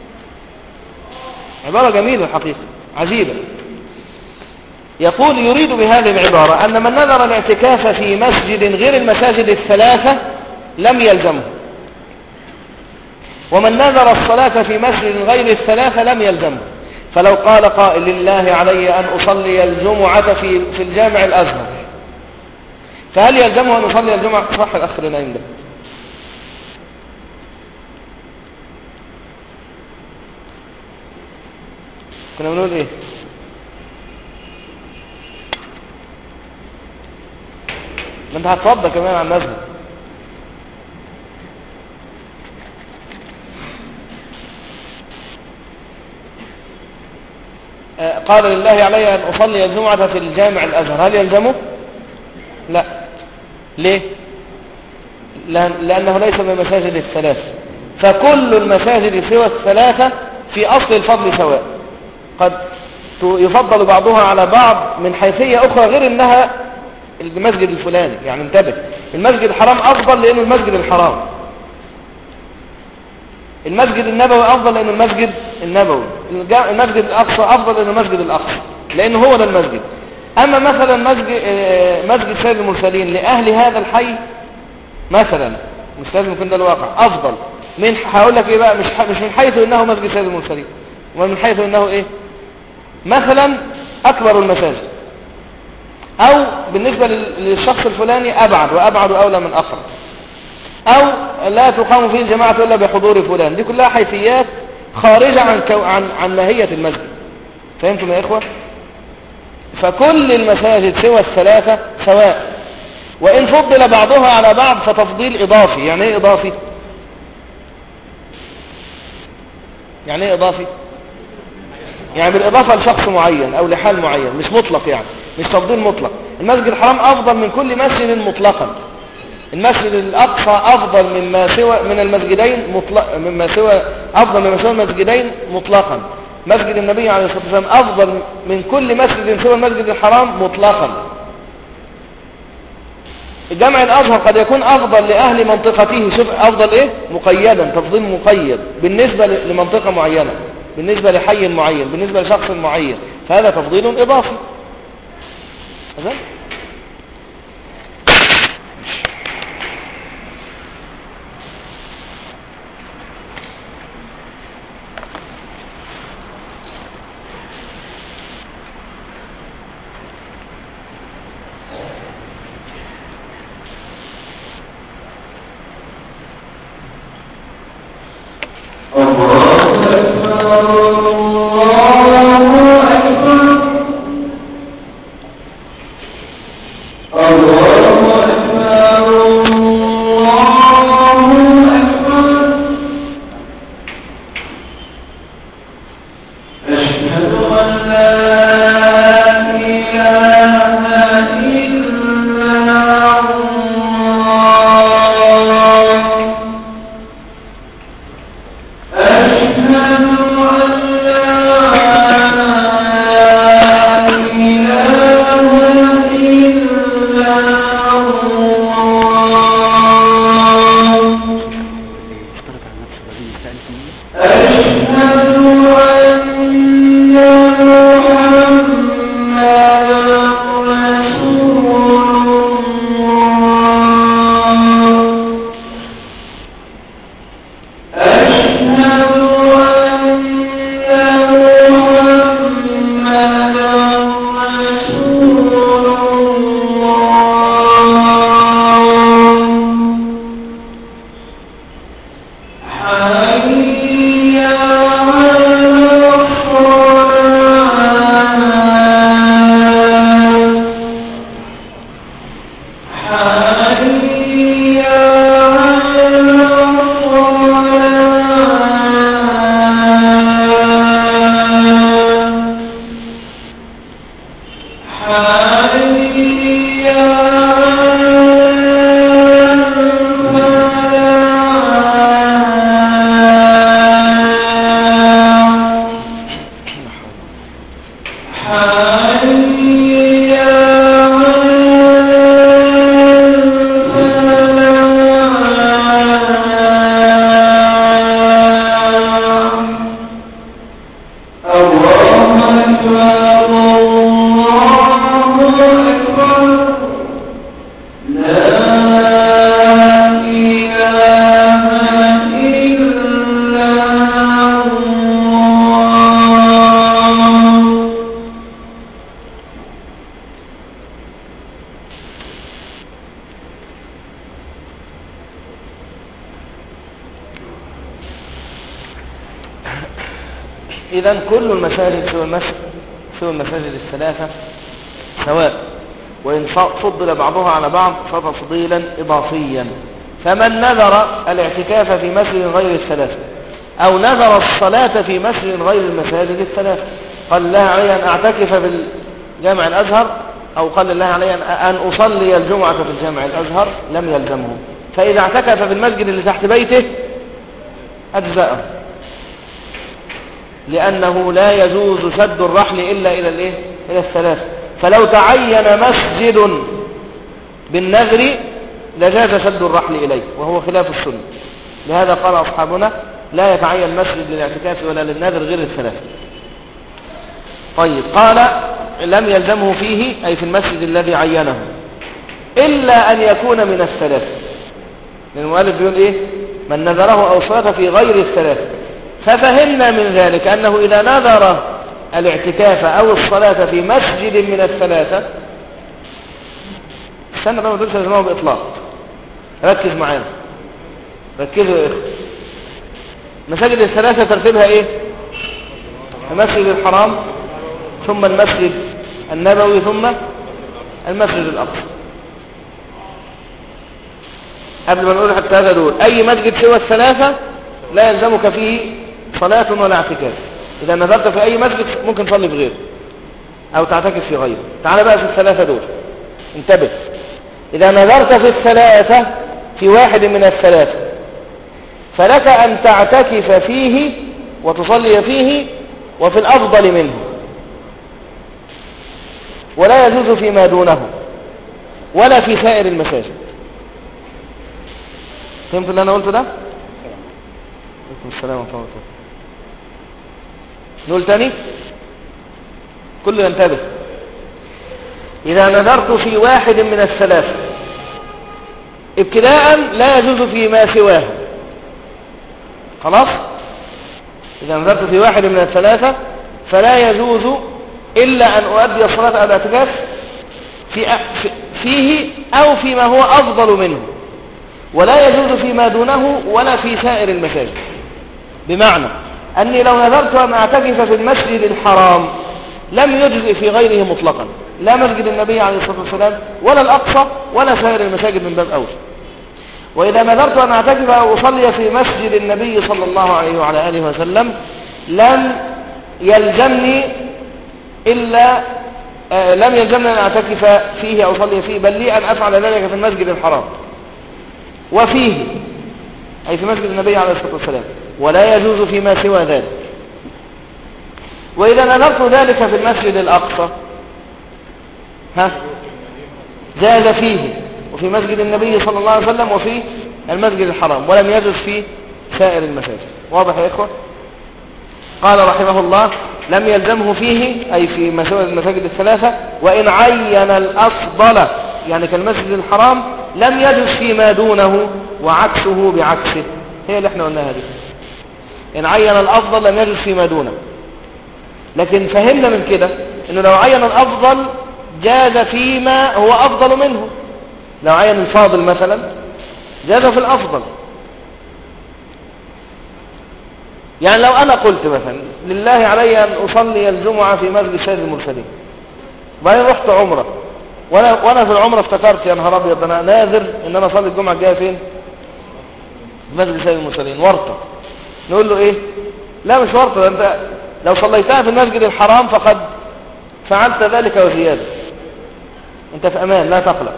عبارة جميلة الحقيقة عجيبة. يقول يريد بهذه العبارة أن من نذر الاعتكاف في مسجد غير المساجد الثلاثة لم يلزمه، ومن نذر الصلاة في مسجد غير الثلاثة لم يلزمه. فلو قال قائل لله علي أن أصلي الجمعة في في الجامع الأزهر، فهل يلزمه أن يصلي الجمعة؟ صح الأخ لنا عنده. كنا بنقول إيه؟ ما أنت هتفضل كمان عن المذهب. قال لله علي أن أصلي الجمعة في الجامع الأزهر، هل يلزمه؟ لا. ليه؟ لأنه ليس من المساجد الثلاثة، فكل المساجد سوى الثلاثة في أصل الفضل سواء، قد يفضل بعضها على بعض من حيثية أخرى غير أنها المسجد الفلاني. يعني انتبه، المسجد الحرام أفضل لأنه المسجد الحرام، المسجد النبوي أفضل لأنه المسجد النبوي، المسجد الأقصى أفضل لأنه المسجد الأقصى لأنه هو ده المسجد. أما مثلا مسجد, مسجد سيد المرسلين لأهل هذا الحي مثلا، مش لازم يكون ده الواقع، أفضل من، هقول لك إيه بقى، مش مش من حيث إنه مسجد سيد المرسلين، ومن حيث إنه إيه مثلا أكبر المساجد، أو بالنسبة للشخص الفلاني أبعد، وأبعد أولى من أقرب، أو لا تقام فيه الجماعة إلا بحضور فلان. دي كلها حيثيات خارجة عن كو... عن عن ماهية المسجد. فهمتم يا إخوة؟ فكل المساجد سوى الثلاثة سواء، وإن فضل بعضها على بعض فتفضيل إضافي. يعني إيه إضافي؟ يعني إيه إضافي؟ يعني بالإضافة لشخص معين أو لحال معين، مش مطلق، يعني مش تفضيل مطلق. المسجد الحرام أفضل من كل مسجد مطلقا، المسجد الأقصى أفضل مما سوى من المسجدين مطلق، مما سوى أفضل مما سوى المسجدين مطلقا. مسجد النبي عليه الصلاة والسلام أفضل من كل مسجد سوى المسجد الحرام مطلقا. الجامع الأزهر قد يكون أفضل لأهل منطقته، شوف أفضل إيه؟ مقيدا، تفضيل مقيد بالنسبة لمنطقة معينة، بالنسبة لحي معين، بالنسبة لشخص معين، فهذا تفضيل إضافي. هذا إله إلا إذن كل المساجد سوى المسجد سوى المساجد الثلاثة سواء، وإن فضل بعضها على بعض فتفضيلا إضافيا. فمن نذر الاعتكاف في مسجد غير الثلاثة أو نذر الصلاة في مسجد غير المساجد الثلاثة، قال الله علي أن أعتكف في الجامع الأزهر أو قال الله علي أن أصلي الجمعة في الجامع الأزهر، لم يلزمه. فإذا اعتكف في المسجد اللي تحت بيته أجزأه، لأنه لا يجوز سد الرحل إلا إلى الإيه؟ إلى الثلاثة. فلو تعين مسجد بالنذر لجاز سد الرحل إليه، وهو خلاف السنة. لهذا قال أصحابنا لا يتعين مسجد للاعتكاف ولا للنذر غير الثلاثة. طيب، قال لم يلزمه فيه أي في المسجد الذي عينه إلا أن يكون من الثلاثة، لأن المؤلف بيقول إيه؟ من نذره أو صلاة في غير الثلاثة. ففهمنا من ذلك أنه إذا نذر الاعتكاف أو الصلاة في مسجد من الثلاثة، استنى بقى ما تقولش لازمه بإطلاق، ركز معانا، ركزوا يا إخوة. مساجد الثلاثة ترتيبها إيه؟ المسجد الحرام، ثم المسجد النبوي، ثم المسجد الأقصى. قبل ما نقول حتى هذا دول، أي مسجد سوى الثلاثة لا يلزمك فيه صلاة ولا اعتكاف. إذا نذرت في أي مسجد ممكن تصلي في غيره أو تعتكف في غيره. تعال بقى في الثلاثة دول، انتبه. إذا نذرت في الثلاثة في واحد من الثلاثة فلك أن تعتكف فيه وتصلي فيه وفي الأفضل منه، ولا يجوز فيما دونه ولا في سائر المساجد. فهمت اللي أنا قلته ده؟ عليكم السلام ورحمة الله وبركاته. نقول تاني كله ينتبه. إذا نذرت في واحد من الثلاثة ابتداء لا يجوز فيما سواه، خلاص. إذا نذرت في واحد من الثلاثة فلا يجوز إلا أن أؤدي الصلاة أو الاعتكاف في فيه أو فيما هو أفضل منه، ولا يجوز فيما دونه ولا في سائر المساجد. بمعنى أني لو نذرت أن أعتكف في المسجد الحرام لم يجزئ في غيره مطلقا، لا مسجد النبي عليه الصلاة والسلام ولا الأقصى ولا سائر المساجد من باب أولى. وإذا نذرت أن أعتكف أو أصلي في مسجد النبي صلى الله عليه وعلى آله وسلم لم يلزمني إلا آه لم يلزمني أن أعتكف فيه أو أصلي فيه، بل لي أن أفعل ذلك في المسجد الحرام وفيه أي في مسجد النبي عليه الصلاة والسلام، ولا يجوز فيما سوى ذلك. وإذا نذرت ذلك في المسجد الأقصى ها جاز فيه وفي مسجد النبي صلى الله عليه وسلم وفي المسجد الحرام، ولم يجوز في سائر المساجد. واضح يا إخوة؟ قال رحمه الله لم يلزمه فيه أي في المساجد الثلاثة، وإن عين الأفضل يعني كالمسجد الحرام لم يجوز فيما دونه وعكسه بعكسه. هي اللي احنا قلناها دي، إن عين الأفضل لم يجوز فيما دونه. لكن فهمنا من كده إنه لو عين الأفضل جاز فيما هو أفضل منه. لو عين الفاضل مثلا جاز في الأفضل. يعني لو أنا قلت مثلا لله علي أن أصلي الجمعة في مسجد سيد المرسلين، وبعدين رحت عمرة وانا وانا في العمره افتكرت يا نهار ابيض انا ناذر ان انا اصلي الجمعه الجايه فين؟ في مسجد سيد المرسلين ورطه. نقول له ايه؟ لا مش ورطه، انت لو صليتها في المسجد الحرام فقد فعلت ذلك وزياده، انت في امان لا تقلق.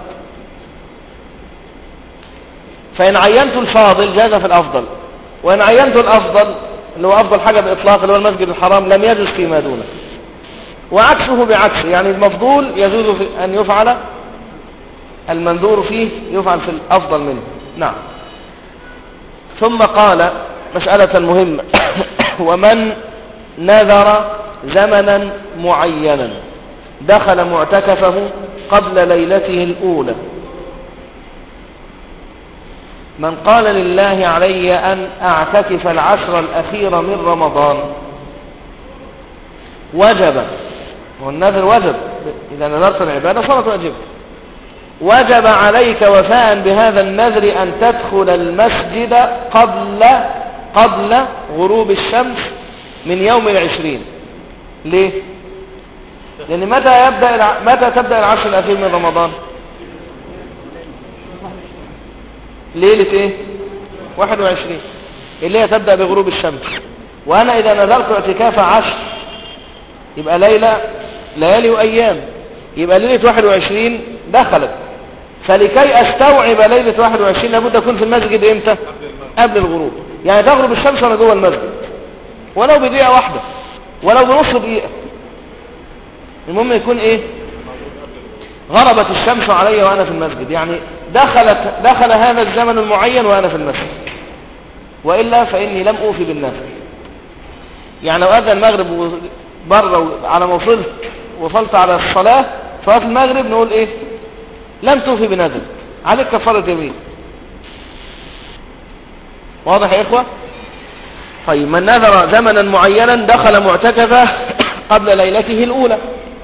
فان عينت الفاضل جاز في الافضل، وان عينت الافضل اللي هو افضل حاجه باطلاق اللي هو المسجد الحرام لم يجوز فيما دونه. وعكسه بعكسه، يعني المفضول يجوز في ان يفعل، المنذور فيه يفعل في الافضل منه. نعم. ثم قال مسألة مهمة ومن نذر زمنا معينا دخل معتكفه قبل ليلته الأولى. من قال لله علي أن أعتكف العشر الأخير من رمضان وجب، والنذر وجب، إذا نذرت العبادة صارت واجبة، وجب عليك وفاء بهذا النذر أن تدخل المسجد قبل قبل غروب الشمس من يوم العشرين. ليه؟ لأن متى يبدأ الع... متى تبدأ العشر الأخير من رمضان؟ ليلة إيه؟ واحد وعشرين اللي هي تبدأ بغروب الشمس. وأنا إذا نذرت اعتكاف عشر يبقى ليلة ليالي وأيام، يبقى ليلة واحد وعشرين دخلت. فلكي أستوعب ليلة واحد وعشرين لابد أكون في المسجد إمتى؟ قبل الغروب. يعني تغرب الشمس وأنا جوه المسجد ولو بدقيقة واحدة ولو بنص دقيقة، المهم يكون إيه؟ غربت الشمس علي وأنا في المسجد، يعني دخلت دخل هذا الزمن المعين وأنا في المسجد، وإلا فإني لم أوفي بالنذر. يعني لو أذن المغرب بره على ما وصلت وصلت على الصلاة صلاة المغرب نقول إيه؟ لم توفي بنذر، عليك كفارة يمين. واضح يا إخوة؟ طيب من نذر زمنا معينا دخل معتكفه قبل ليلته الأولى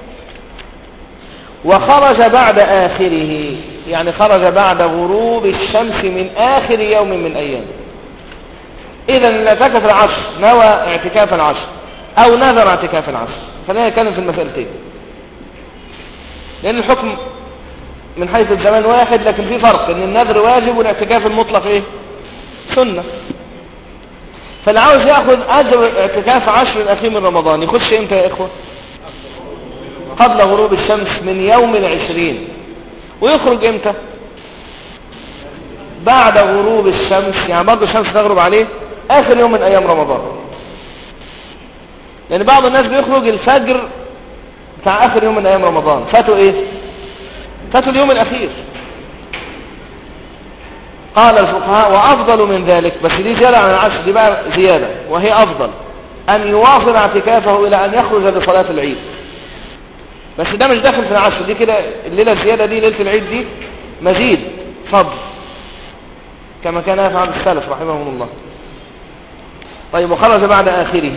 وخرج بعد آخره، يعني خرج بعد غروب الشمس من آخر يوم من أيام. إذا اللي اعتكف العشر نوى اعتكاف العشر أو نذر اعتكاف العشر. خلينا نتكلم في المسألتين، لأن الحكم من حيث الزمان واحد، لكن في فرق ان النذر واجب والاعتكاف المطلق ايه؟ سنة. فاللي عاوز ياخذ اجر اعتكاف عشر الاخير من رمضان يخش امتى يا اخوة؟ قبل غروب الشمس من يوم العشرين. ويخرج امتى؟ بعد غروب الشمس، يعني برضه الشمس تغرب عليه اخر يوم من ايام رمضان. لان بعض الناس بيخرج الفجر بتاع اخر يوم من ايام رمضان، فاتوا ايه؟ فاتوا اليوم الأخير. قال الفقهاء وأفضل من ذلك، بس دي زيادة عن العشر، دي بقى زيادة وهي أفضل، أن يواصل اعتكافه إلى أن يخرج لصلاة العيد. بس ده مش داخل في العشر، دي كده الليلة الزيادة دي ليلة العيد دي مزيد فضل كما كان يفعل السلف رحمهم الله. طيب وخرج بعد آخره.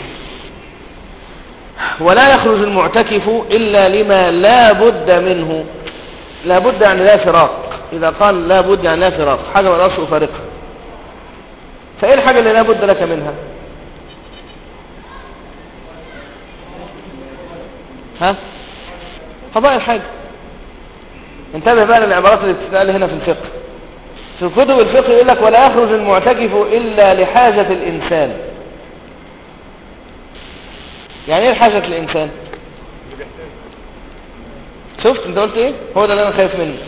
ولا يخرج المعتكف إلا لما لا بد منه. لا بد يعني لا فراق. إذا قال لا بد يعني لا فراق، حاجة ما أقدرش أفارقها. فإيه الحاجة اللي لا بد لك منها؟ ها؟ قضاء الحاجة. انتبه بقى للعبارات اللي بتتقال هنا في الفقه. في كتب الفقه يقول لك ولا يخرج المعتكف إلا لحاجة الإنسان. يعني ايه حاجة الإنسان؟ شفت انت قلت ايه؟ هو ده اللي انا خايف منه.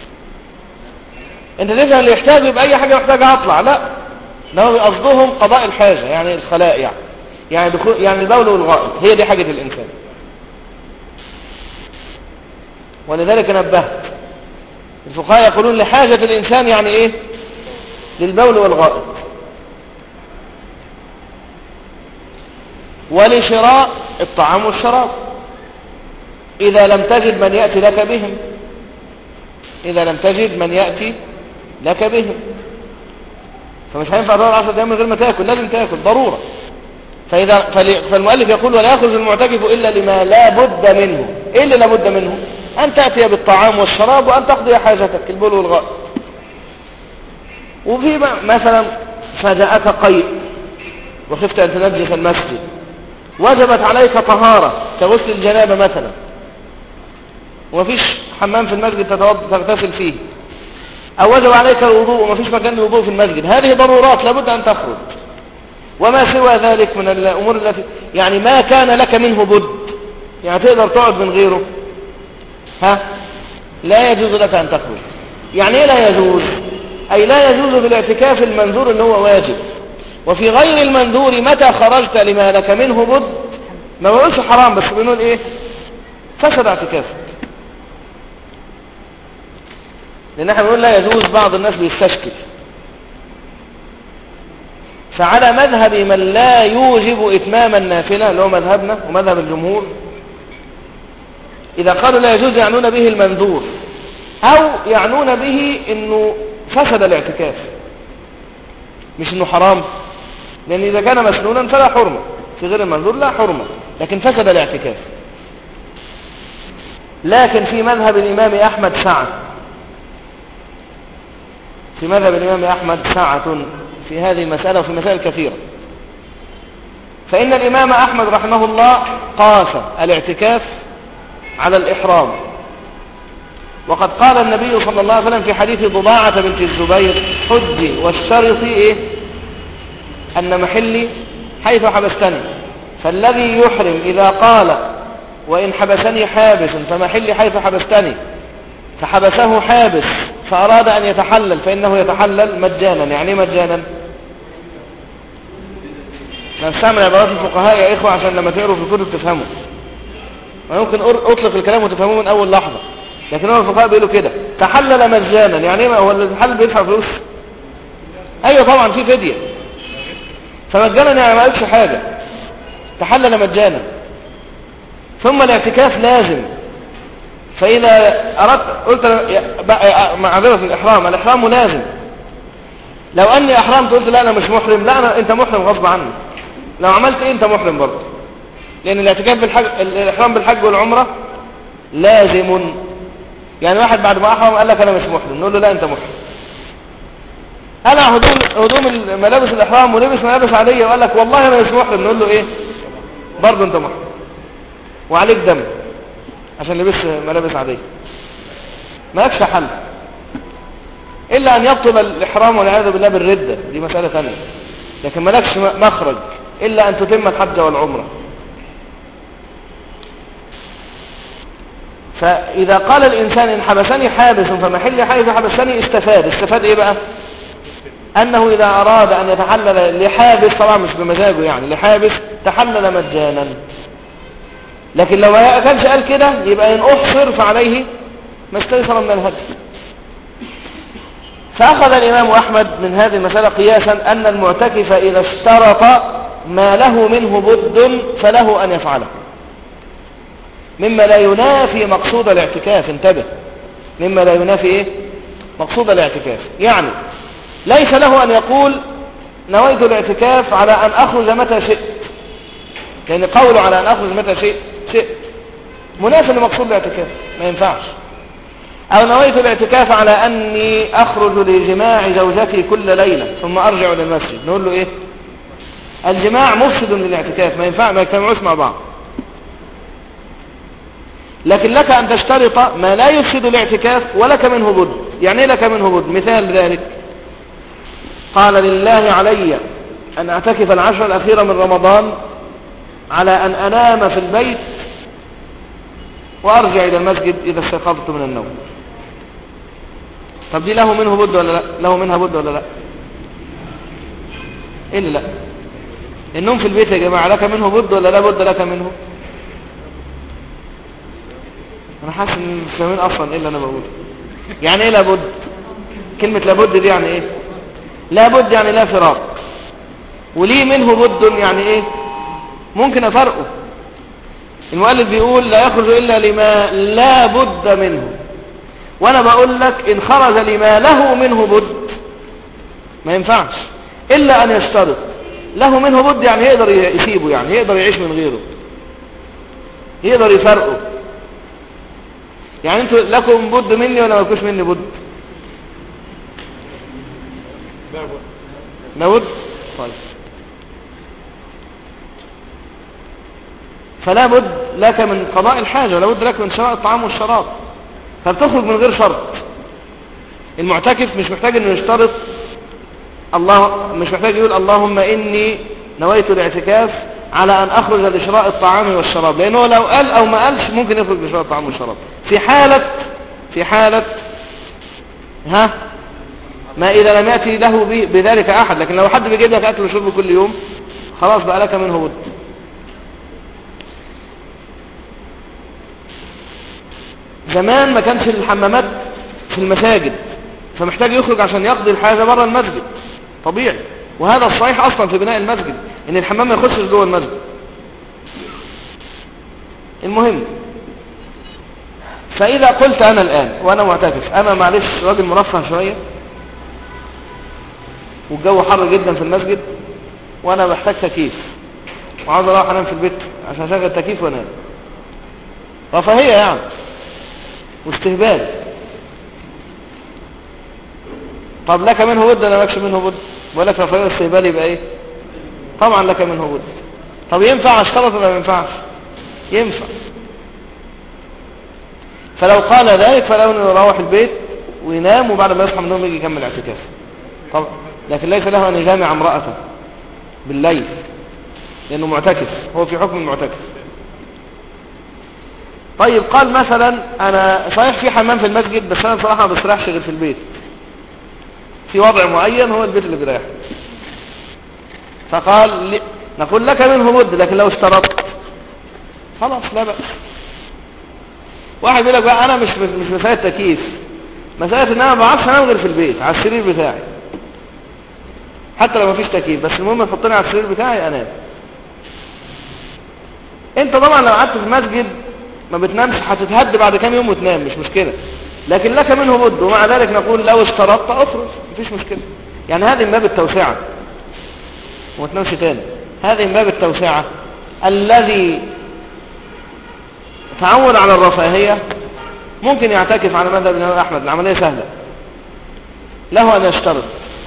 انت تفهم اللي يحتاج يبقى اي حاجة محتاجة اطلع، لا ده هو قصدهم قضاء الحاجة، يعني الخلاء، يعني يعني دخول، يعني البول والغائط، هي دي حاجة الإنسان. ولذلك نبهت الفقهاء يقولون لحاجة الإنسان يعني ايه؟ للبول والغائط. ولشراء الطعام والشراب إذا لم تجد من يأتي لك بهم، إذا لم تجد من يأتي لك بهم. فمش هينفع تقعد عشرة أيام من غير ما تاكل، لازم تاكل ضرورة. فإذا فالمؤلف يقول ولا يخرج المعتكف إلا لما لا بد منه. إيه اللي لا بد منه؟ أن تأتي بالطعام والشراب وأن تقضي حاجتك البول والغائط. وفي مثلا فجاءك قيء وخفت أن تنجس المسجد، وجبت عليك طهارة كغسل الجنابة مثلا، ومفيش حمام في المسجد تغتسل فيه، أو وجب عليك الوضوء ومفيش مكان للوضوء في المسجد، هذه ضرورات لابد أن تخرج. وما سوى ذلك من الأمور التي يعني ما كان لك منه بد، يعني تقدر تقعد من غيره، ها لا يجوز لك أن تخرج. يعني ايه لا يجوز؟ أي لا يجوز بالاعتكاف المنذور اللي هو واجب. وفي غير المنذور متى خرجت لما لك منه بد، ما بقولش حرام بس بنقول ايه، فسد اعتكافك. لأن احنا بنقول لا يجوز، بعض الناس بيستشكل. فعلى مذهب من لا يوجب إتمام النافلة اللي هو مذهبنا ومذهب الجمهور، إذا قالوا لا يجوز يعنون به المنذور، أو يعنون به إنه فسد الاعتكاف، مش إنه حرام. لأن إذا كان مسنونا فلا حرمة، في غير المنذور لا حرمة، لكن فسد الاعتكاف. لكن في مذهب الإمام أحمد سعة، في مذهب الإمام أحمد سعة في هذه المسألة وفي مسائل كثيرة. فإن الإمام أحمد رحمه الله قاس الاعتكاف على الإحرام، وقد قال النبي صلى الله عليه وسلم في حديث ضباعة بنت الزبير: حجي واشترطي إيه؟ أن محلي حيث حبستني. فالذي يحرم إذا قال وإن حبسني حابس فمحلي حيث حبستني، فحبسه حابس فأراد أن يتحلل فإنه يتحلل مجانا. يعني مجانا؟ نستعمل عبارات الفقهاء يا إخوة عشان لما تقروا في الكتب تفهموا. ممكن أطلق الكلام وتفهموه من أول لحظة، لكن هو الفقهاء بيقولوا كده: تحلل مجانا. يعني ايه؟ هو الحل بيدفع فلوس؟ أيوة طبعا في فدية. فمجانا يعني ما قلتش حاجة، تحلل مجانا. ثم الاعتكاف لازم. فإذا أردت قلت معذرة الإحرام، الإحرام لازم. لو أني أحرمت قلت لا أنا مش محرم، لا أنا أنت محرم غصب عني. لو عملت إيه أنت محرم برضه، لأن الاعتكاف بالحج، الإحرام بالحج والعمرة لازم. يعني واحد بعد ما أحرم قال لك أنا مش محرم، نقول له لا أنت محرم. أنا هدوم هدوم ملابس الإحرام ولبس ملابس عادية وقال لك والله أنا مش محرم، نقول له إيه؟ برضه أنت محرم وعليك دم عشان لبس ملابس عادية. ما لكش حل إلا أن يبطل الإحرام والعياذ بالله بالردة، دي مسألة ثانية. لكن ما لكش مخرج إلا أن تتم الحج والعمرة. فإذا قال الإنسان إن حبسني حابس فمحلي حيث حبسني، استفاد. استفاد إيه بقى؟ أنه إذا أراد أن يتحلل لحابس، طبعا مش بمزاجه يعني، لحابس تحلل مجانا. لكن لو ما كانش قال كده يبقى إن أحصر فعليه ما استيسر من الهدي. فأخذ الإمام أحمد من هذه المسألة قياسا أن المعتكف إذا اشترط ما له منه بد فله أن يفعله، مما لا ينافي مقصود الاعتكاف. انتبه، مما لا ينافي إيه؟ مقصود الاعتكاف. يعني ليس له أن يقول نويت الاعتكاف على أن أخرج متى شئت، لأن قوله على أن أخرج متى شئت شئت منافي لمقصود الاعتكاف، ما ينفعش. أو نويت الاعتكاف على أني أخرج لجماع زوجتي كل ليلة ثم أرجع إلى المسجد، نقول له إيه؟ الجماع مفسد للاعتكاف، ما ينفع، ما يجتمعوش مع بعض. لكن لك أن تشترط ما لا يفسد الاعتكاف ولك منه بد. يعني إيه لك منه بد؟ مثال ذلك: قال لله علي أن أعتكف العشر الأخيرة من رمضان على أن أنام في البيت وأرجع إلى المسجد إذا استيقظت من النوم. طب دي له منه بد ولا لا؟ له منها بد ولا لا؟ إيه اللي لا؟ النوم في البيت يا جماعة لك منه بد ولا لا بد لك منه؟ أنا حاسس إن مش فاهمين أصلا إيه اللي أنا بقوله. يعني إيه لابد؟ كلمة لابد دي يعني إيه؟ لابد يعني لا فراق، وليه منه بد يعني إيه؟ ممكن أفرقه. المؤلف بيقول لا يخرج إلا لما لا بد منه، وأنا بقول لك إن خرج لما له منه بد ما ينفعش إلا أن يشترط. له منه بد يعني يقدر يسيبه، يعني يقدر يعيش من غيره، يقدر يفرقه. يعني انتوا لكم بد مني ولا ما لكوش مني بد؟ لا بد. طيب، فلا بد لك من قضاء الحاجة ولا بد لك من شراء الطعام والشراب. فبتخرج من غير شرط. المعتكف مش محتاج انه يشترط، الله مش محتاج يقول اللهم اني نويت الاعتكاف على ان اخرج لشراء الطعام والشراب، لانه لو قال او ما قالش ممكن يخرج لشراء الطعام والشراب في حالة في حالة ها ما اذا لم يأتي له بذلك احد. لكن لو حد بيجيب لك اكل وشرب كل يوم خلاص بقى لك منه بد. زمان ما كانش الحمامات في المساجد، فمحتاج يخرج عشان يقضي الحاجة بره المسجد طبيعي، وهذا الصحيح اصلا في بناء المسجد ان الحمام ما يخشش جوه المسجد. المهم، فاذا قلت انا الان وانا معتكف انا معلش راجل مرفه شويه والجو حر جدا في المسجد وانا بحتاج تكييف وعاوز اروح انام في البيت عشان اشغل التكييف وانام، رفاهيه يعني واستهبال. طب لك منه بد ولا لكش منه بد؟ بقول لك رفاهيه واستهبال يبقى ايه؟ طبعا لك منه بد. طب ينفع اشترط ولا ما ينفعش؟ ينفع. فلو قال ذلك فلو انه يروح البيت وينام وبعد ما يصحى من النوم يجي يكمل اعتكافه طبعا، لكن ليس له ان يجامع امراته بالليل لانه معتكف، هو في حكم المعتكف. طيب قال مثلا انا صحيح في حمام في المسجد بس انا بصراحه ما بستريحش غير في البيت، في وضع معين هو البيت اللي بيريح، فقال لي نقول لك منه بد، لكن لو اشترطت خلاص لا بأس. واحد يقول لك بقى انا مش مش مسألة تكييف، مسألة ان انا ما بعرفش انام غير في البيت على السرير بتاعي حتى لو ما فيش تكييف، بس المهم يحطني على السرير بتاعي انام. انت طبعا لو قعدت في المسجد ما بتنامش هتتهد بعد كام يوم وتنام مش مشكلة، لكن لك منه بد، ومع ذلك نقول لو اشترطت افرض مفيش مشكلة. يعني هذه من باب التوسعة وما تنامش تاني، هذه من باب التوسعة. الذي تعود على الرفاهية ممكن يعتكف على مذهب الإمام أحمد، العملية سهلة، له أن يشترط.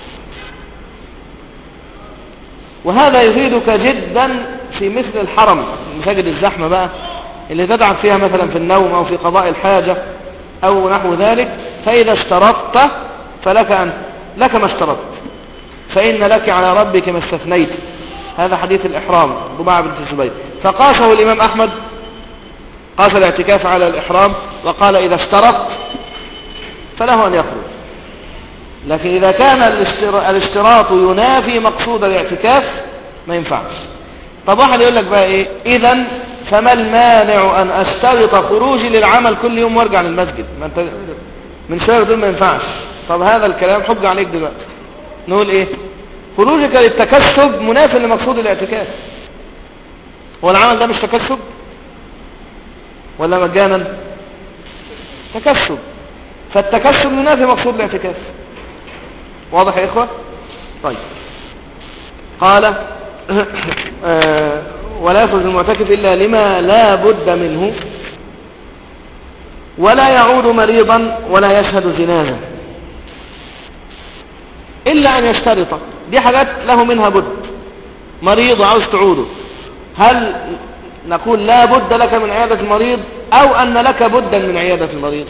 وهذا يفيدك جدا في مثل الحرم، مساجد الزحمة بقى اللي تتعب فيها مثلا في النوم أو في قضاء الحاجة أو نحو ذلك. فإذا اشترطت فلك أن لك ما اشترطت، فإن لك على ربك ما استثنيت. هذا حديث الإحرام ضباعة بنت الزبير. فقاسه الإمام أحمد، قاس الاعتكاف على الإحرام وقال إذا اشترط فله أن يخرج. لكن إذا كان الاشتراط ينافي مقصود الاعتكاف ما ينفعش. طب واحد يقول لك بقى إيه إذن فما المانع أن أشترط خروجي للعمل كل يوم وارجع للمسجد؟ ما انت من شهر دول ما ينفعش. طب هذا الكلام حج عليك دلوقتي. نقول إيه؟ خروجك للتكسب منافي لمقصود الاعتكاف. هو العمل ده مش تكسب ولا مجانا؟ تكسب، فالتكسب ينافي مقصود الاعتكاف. واضح يا إخوة؟ طيب قال آه ولا يخرج المعتكف إلا لما لا بد منه، ولا يعود مريضا ولا يشهد جنازة إلا أن يشترط. دي حاجات له منها بد، مريض وعاوز تعوده، هل نقول لا بد لك من عيادة المريض أو أن لك بدا من عيادة المريض؟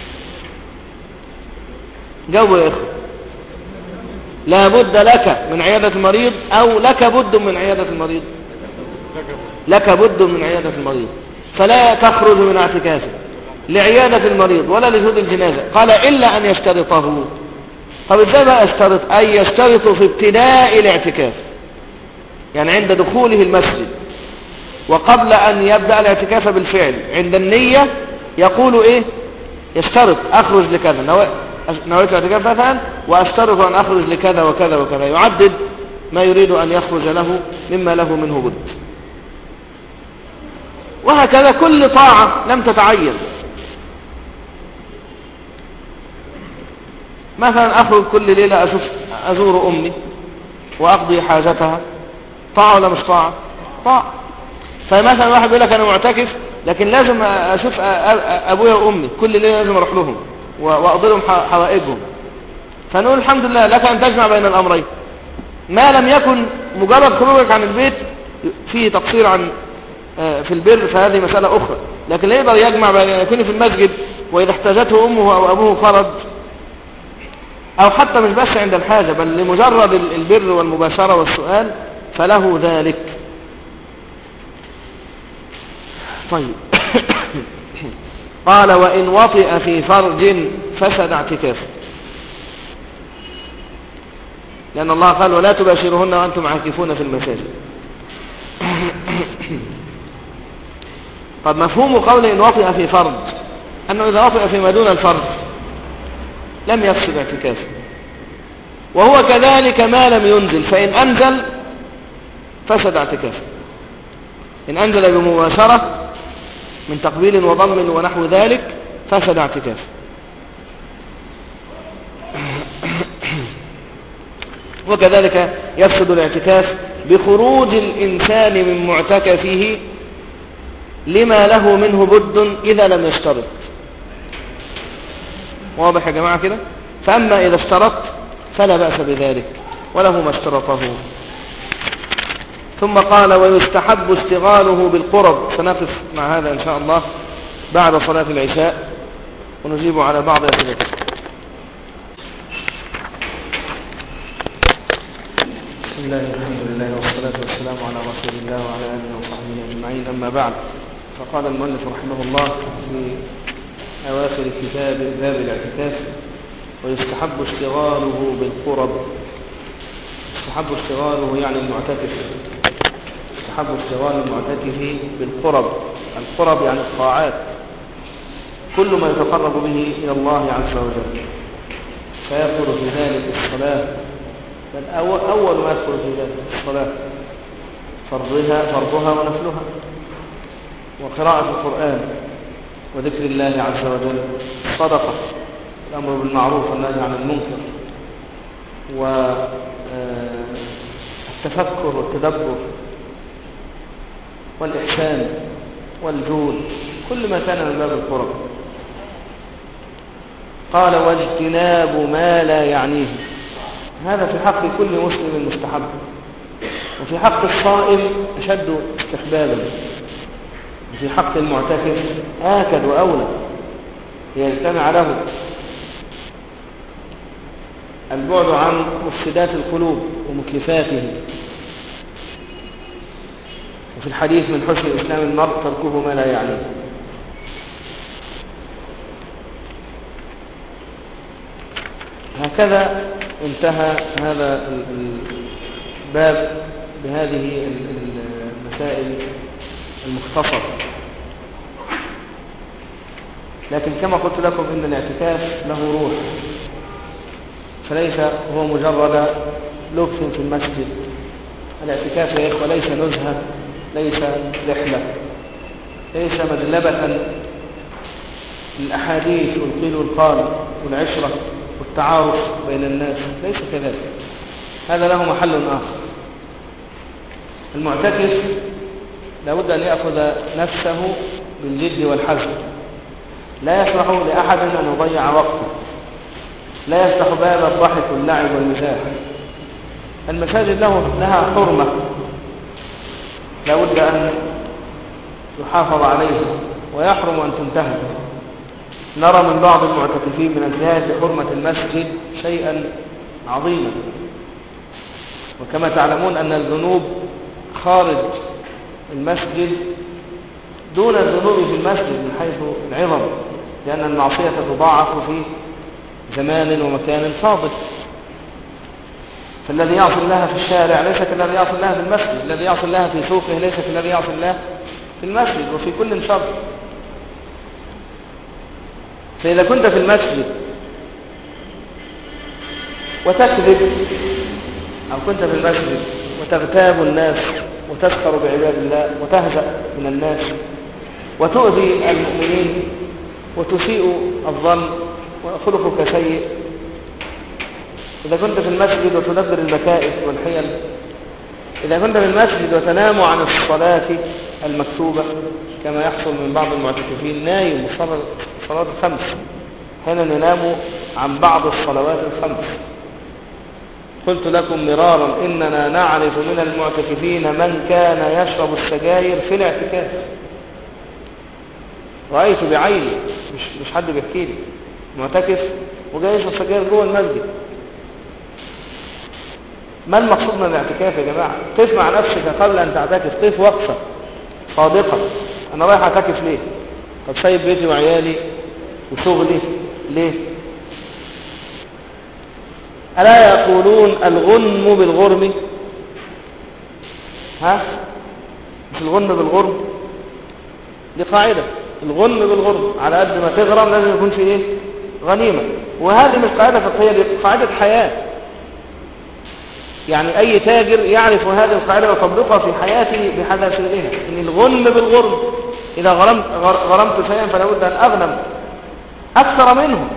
جاوبوا يا إخوة. لا بد لك من عيادة المريض أو لك بد من عيادة المريض؟ لك بد من عيادة المريض، فلا تخرج من اعتكافه لعيادة المريض ولا لشهود الجنازة. قال إلا أن يشترطه. طب ازاي بقى يشترط؟ أي يشترط في ابتداء الاعتكاف، يعني عند دخوله المسجد وقبل أن يبدأ الاعتكاف بالفعل، عند النية يقول إيه؟ يشترط أخرج لكذا، نويت الاعتكاف مثلا وأشترط أن أخرج لكذا وكذا وكذا، يعدد ما يريد أن يخرج له مما له منه بد. وهكذا كل طاعة لم تتعين، مثلا أخرج كل ليلة أشوف أزور أمي وأقضي حاجتها، طاعة ولا مش طاعة؟ طاعة. فمثلا واحد يقول لك أنا معتكف لكن لازم أشوف أبويا وأمي كل ليلة، لازم أروح لهم وأقضي لهم حوائجهم، فنقول الحمد لله لك أن تجمع بين الأمرين ما لم يكن مجرد خروجك عن البيت فيه تقصير عن في البر، فهذه مسألة أخرى. لكن لا يقدر يجمع بين أن يكون في المسجد وإذا احتاجته أمه أو أبوه خرج، أو حتى مش بس عند الحاجة بل لمجرد البر والمباشرة والسؤال فله ذلك. طيب قال وإن وطئ في فرج فسد اعتكافه، لأن الله قال ولا تباشرهن وأنتم عاكفون في المساجد. طب مفهوم قول إن وطئ في فرج أنه إذا وطئ فيما دون الفرج لم يفسد اعتكافه، وهو كذلك ما لم ينزل، فإن أنزل فسد اعتكافه. إن أنزل بمباشرة من تقبيل وضم ونحو ذلك فسد اعتكافه. وكذلك يفسد الاعتكاف بخروج الإنسان من معتكفه لما له منه بد إذا لم يشترط. واضح يا جماعة كده؟ فأما إذا اشترط فلا بأس بذلك وله ما اشترطه. ثم قال ويستحب اشتغاله بالقرب. سنقف مع هذا إن شاء الله بعد صلاة العشاء ونجيب على بعض أسئلته. بسم الله الحمد لله والصلاة والسلام على رسول الله وعلى آله وصحبه أجمعين. أما بعد، فقال المؤلف رحمه الله في أواخر كتاب باب الاعتكاف ويستحب اشتغاله بالقرب. يستحب اشتغاله يعني المعتكف، يستحب اشتغال المعتكف بالقرب. القرب يعني الطاعات، كل ما يتقرب به إلى الله عز وجل، فيدخل في ذلك الصلاة. أول, أول ما يدخل في ذلك الصلاة فرضها, فرضها ونفلها، وقراءة القرآن، وذكر الله عز وجل، الصدقة، الأمر بالمعروف والنهي عن المنكر، والتفكر والتدبر والإحسان والجود، كل ما كان من باب القرب. قال واجتناب ما لا يعنيه. هذا في حق كل مسلم مستحب، وفي حق الصائم أشد استحبابا، وفي حق المعتكف آكد وأولى ليجتمع له البعد عن مفسدات القلوب ومكلفاته. وفي الحديث من حسن الإسلام المرء تركه ما لا يعنيه. هكذا انتهى هذا الباب بهذه المسائل المختصرة. لكن كما قلت لكم إن الاعتكاف له روح، فليس هو مجرد لبس في المسجد. الاعتكاف يا إخوة ليس نزهة، ليس رحلة، ليس مجلبة للأحاديث والقيل والقال والعشرة والتعارف بين الناس، ليس كذلك. هذا له محل آخر. المعتكف لابد أن يأخذ نفسه بالجد والحزم، لا يسمح لأحد أن يضيع وقته، لا يفتح باب الضحك واللعب والمزاح. المساجد له لها حرمة لابد أن يحافظ عليها، ويحرم أن تنتهك. نرى من بعض المعتكفين من انتهاك حرمة المسجد شيئا عظيما. وكما تعلمون أن الذنوب خارج المسجد دون الذنوب في المسجد من حيث العظم، لأن المعصية تضاعف في زمان ومكان فاضل. فالذي يعصي الله في الشارع ليس كالذي يعصي الله في المسجد، الذي يعصي الله في سوقه ليس كالذي يعصي الله في المسجد، وفي كل شر. فإذا كنت في المسجد وتكذب، أو كنت في المسجد وتغتاب الناس وتسخر بعباد الله وتهزأ من الناس وتؤذي المؤمنين وتسيء الظن وخلقك سيء، إذا كنت في المسجد وتدبر المكائد والحيل، إذا كنت في المسجد وتنام عن الصلاة المكتوبة كما يحصل من بعض المعتكفين، نايم صلاة الخمس، حين ينام عن بعض الصلوات الخمس. قلت لكم مرارا إننا نعرف من المعتكفين من كان يشرب السجاير في الاعتكاف، رأيت بعيني مش مش حد بيحكي لي، معتكف وجاي يشرب سجاير جوه المسجد. ما المقصود من الاعتكاف يا جماعه؟ قف مع نفسك قبل ان تعتكف، قف وقفه صادقه. انا رايح اعتكف ليه؟ طب سايب بيتي وعيالي وشغلي ليه؟ الا يقولون الغنم بالغرم؟ ها؟ مش الغنم بالغرم؟ دي قاعده، الغنم بالغرم، على قد ما تغرم لازم يكون في ايه؟ غنيمه. وهذه مش قاعده فقهيه، دي قاعده حياه. يعني اي تاجر يعرف هذه القاعده ويطبقها في حياته بحذافيرها، ان الغنم بالغرم، اذا غرمت غرمت شيئا فلا بد ان اغنم اكثر منه.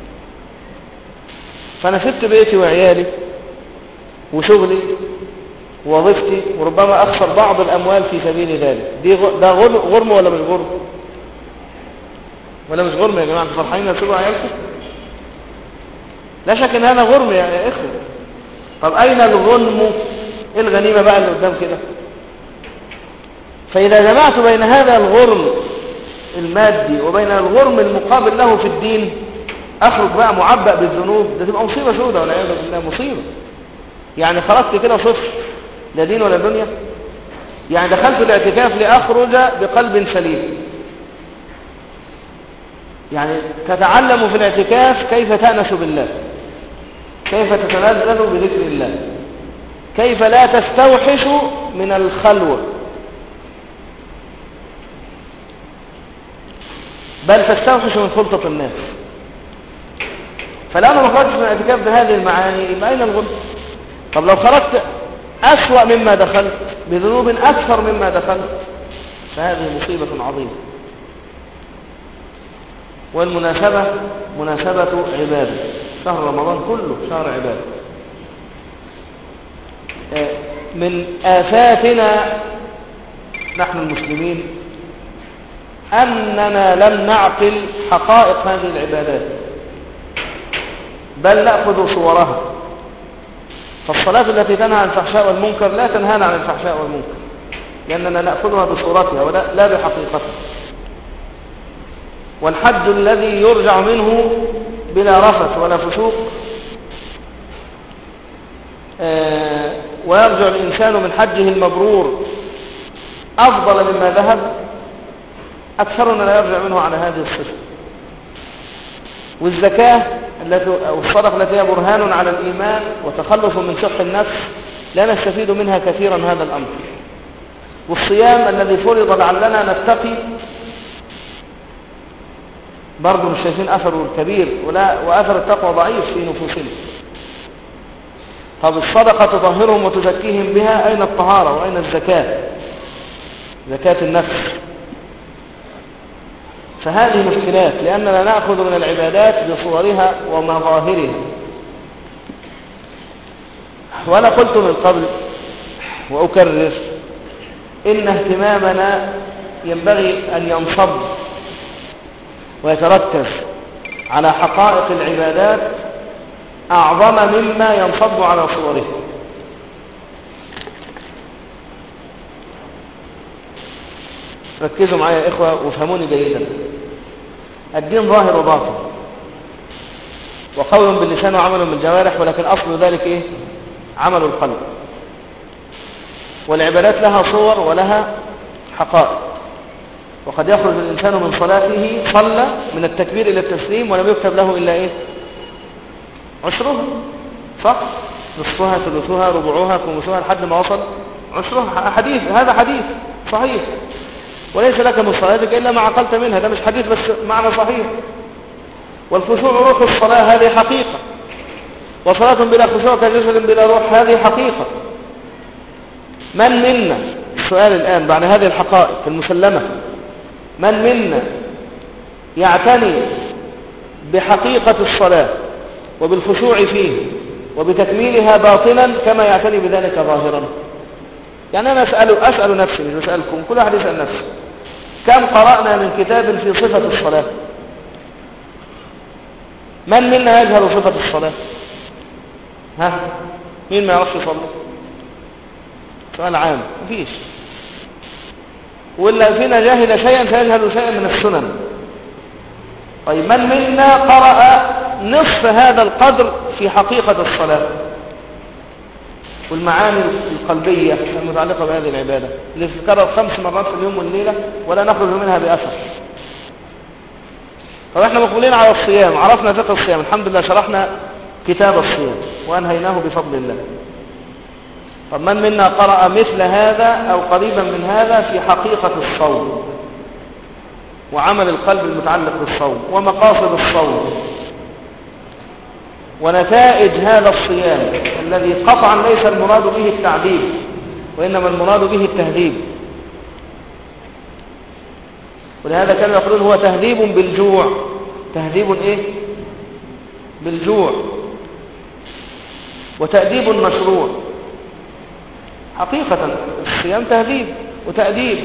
فانا سبت بيتي وعيالي وشغلي ووظيفتي وربما اخسر بعض الاموال في سبيل ذلك. دي ده غرم ولا مش غرم؟ ولا مش غرم يا جماعه؟ انتوا فرحانين تسيبوا عيالكم؟ لا شك ان هذا غرم يا اخوه. طب اين الغنم؟ ايه الغنيمه بقى اللي قدام كده؟ فاذا جمعت بين هذا الغرم المادي وبين الغرم المقابل له في الدين، اخرج بقى معبأ بالذنوب. ده تبقى مصيبه سوداء والعياذ بالله، مصيبه. يعني خرجت كده صفر، لا دين ولا دنيا. يعني دخلت الاعتكاف لاخرج بقلب سليم. يعني تتعلم في الاعتكاف كيف تأنس بالله، كيف تتنزل بذكر الله، كيف لا تستوحش من الخلوة بل تستوحش من خلطة الناس. فلو ما خرجت من الاعتكاف بهذه المعاني يبقى أين الغنم؟ طب لو خرجت أسوأ مما دخلت بذنوب أكثر مما دخلت فهذه مصيبة عظيمة. والمناسبة مناسبة عبادة، شهر رمضان كله شهر عبادة. من آفاتنا نحن المسلمين أننا لم نعقل حقائق هذه العبادات، بل نأخذ صورها. فالصلاة التي تنهى عن الفحشاء والمنكر لا تنهانا عن الفحشاء والمنكر، لأننا نأخذها بصورتها ولا لا بحقيقتها. والحج الذي يرجع منه بلا رفث ولا فسوق، آه ويرجع الإنسان من حجه المبرور أفضل مما ذهب، أكثرنا لا يرجع منه على هذه الصفة. والزكاة التي والصدقة التي هي برهان على الإيمان وتخلص من شح النفس لا نستفيد منها كثيرا هذا الأمر. والصيام الذي فرض لعلنا نتقي برضو مش شايفين أثره الكبير، ولا وأثر التقوى ضعيف في نفوسنا. طب الصدقة تطهرهم وتزكيهم بها، أين الطهارة وأين الزكاة؟ زكاة النفس. فهذه مشكلات، لأننا نأخذ من العبادات بصورها ومظاهرها. وأنا قلت من قبل وأكرر إن اهتمامنا ينبغي أن ينصب ويتركز على حقائق العبادات أعظم مما ينصب على صورها. ركزوا معي يا إخوة وافهموني جيدا. الدين ظاهر وباطن، وقول باللسان وعمل بالجوارح، ولكن أصل ذلك إيه؟ عمل القلب. والعبادات لها صور ولها حقائق. وقد يخرج الإنسان من صلاته صلى من التكبير إلى التسليم ولم يكتب له إلا إيه؟ عشرها، صح؟ نصفها ثلثها ربعها خمسها لحد ما وصل عشرها. حديث، هذا حديث صحيح. وليس لك من صلاتك إلا ما عقلت منها. ده مش حديث بس معنى صحيح. والخشوع روح الصلاة، هذه حقيقة. وصلاة بلا خشوع كجسد بلا روح، هذه حقيقة. من منا، السؤال الآن بعد هذه الحقائق المسلمة، من منا يعتني بحقيقة الصلاة وبالخشوع فيه وبتكميلها باطنا كما يعتني بذلك ظاهرا؟ يعني أنا أسأل, أسأل نفسي، مش أسألكم، كل واحد يسأل نفسه، كم قرأنا من كتاب في صفة الصلاة؟ من منا يجهل صفة الصلاة؟ ها؟ مين ما يعرفش يصلي؟ سؤال عام، مفيش. ولا فينا جاهل شيئا فيجهل شيئا من السنن. طيب من منا قرأ نصف هذا القدر في حقيقة الصلاة والمعاني القلبية المتعلقة بهذه العبادة اللي تتكرر خمس مرات في اليوم والليلة ولا نخرج منها بأثر؟ طب احنا مقبولين على الصيام، عرفنا فقه الصيام، الحمد لله شرحنا كتاب الصيام وأنهيناه بفضل الله. طب من منا قرأ مثل هذا أو قريبا من هذا في حقيقة الصوم وعمل القلب المتعلق بالصوم ومقاصد الصوم ونتائج هذا الصيام الذي قطعا ليس المراد به التعذيب وإنما المراد به التهذيب؟ ولهذا كانوا يقولون هو تهذيب بالجوع. تهذيب ايه؟ بالجوع، وتأديب مشروع. حقيقة الصيام تهذيب وتأديب،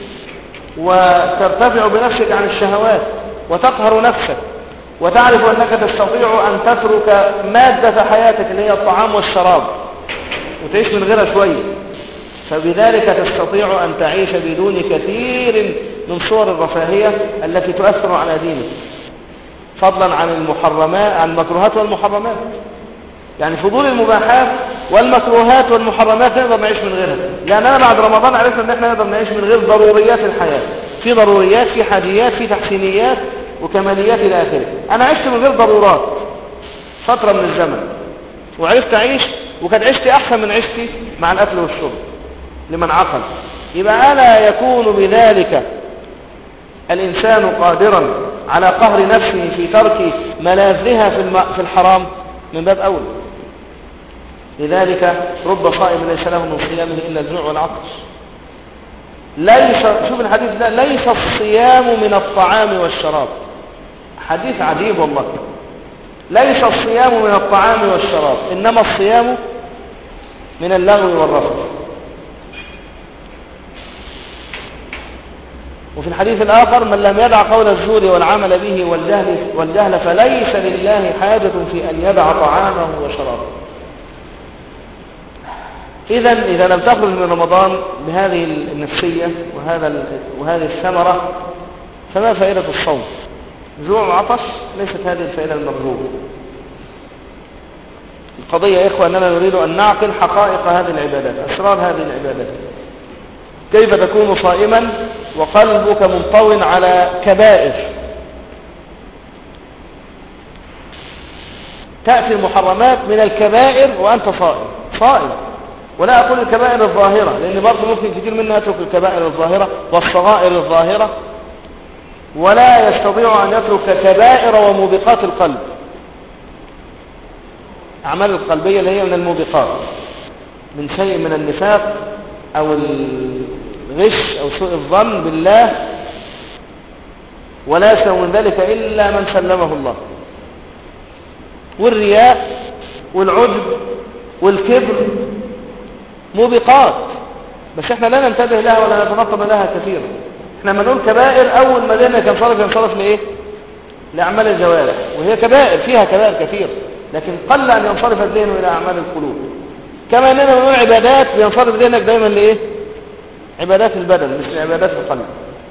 وترتفع بنفسك عن الشهوات وتقهر نفسك وتعرف أنك تستطيع أن تترك مادة حياتك اللي هي الطعام والشراب وتعيش من غيرها شوية، فبذلك تستطيع أن تعيش بدون كثير من صور الرفاهية التي تؤثر على دينك، فضلا عن المحرمات، عن المكروهات والمحرمات. يعني فضول المباحات والمكروهات والمحرمات نقدر نعيش من غيرها، لأننا بعد رمضان عرفنا أن احنا نقدر نعيش من غير ضروريات الحياة. في ضروريات، في حاجيات، في تحسينيات وكماليات إلى آخره. أنا عشت من غير ضرورات فترة من الزمن وعرفت أعيش، وكان عشتي أحسن من عشتي مع الأكل والشرب لمن عقل. يبقى ألا يكون بذلك الإنسان قادرا على قهر نفسه في ترك ملاذها في الحرام؟ من باب أول. لذلك رب صائم ليس له من صيامه إلا الجوع والعطش. ليس، شوف الحديث ده، ليس الصيام من الطعام والشراب. حديث عجيب والله. ليس الصيام من الطعام والشراب، إنما الصيام من اللغو والرفث. وفي الحديث الآخر: من لم يدع قول الزور والعمل به والجهل, والجهل فليس لله حاجة في أن يدع طعامه وشرابه. إذن إذا لم تخرج من رمضان بهذه النفسية وهذا وهذه الثمرة فما فائدة الصوم؟ جوع وعطش، ليست هذه الفائدة المرجوة. القضية يا إخوة أننا نريد أن نعقل حقائق هذه العبادات، أسرار هذه العبادات. كيف تكون صائما وقلبك منطوٍ على كبائر؟ تأتي المحرمات من الكبائر وأنت صائم صائم ولا أقول الكبائر الظاهرة، لأن برضه ممكن كثير منا يترك الكبائر الظاهرة والصغائر الظاهرة ولا يستطيع أن يترك كبائر وموبقات القلب، أعمال القلبية اللي هي من الموبقات، من شيء من النفاق أو الغش أو سوء الظن بالله، ولا يسلم من ذلك إلا من سلمه الله. والرياء والعجب والكبر موبقات، بس احنا لا ننتبه لها ولا نتنطب لها كثيرا. احنا لما نقول كبائر أول ما ذهنك ينصرف ينصرف لإيه؟ لأعمال الجوارح، وهي كبائر، فيها كبائر كثير، لكن قل أن ينصرف الذهن إلى أعمال القلوب. كما أننا نقول عبادات بينصرف ذهنك دائما لإيه؟ عبادات البدن مش عبادات القلب.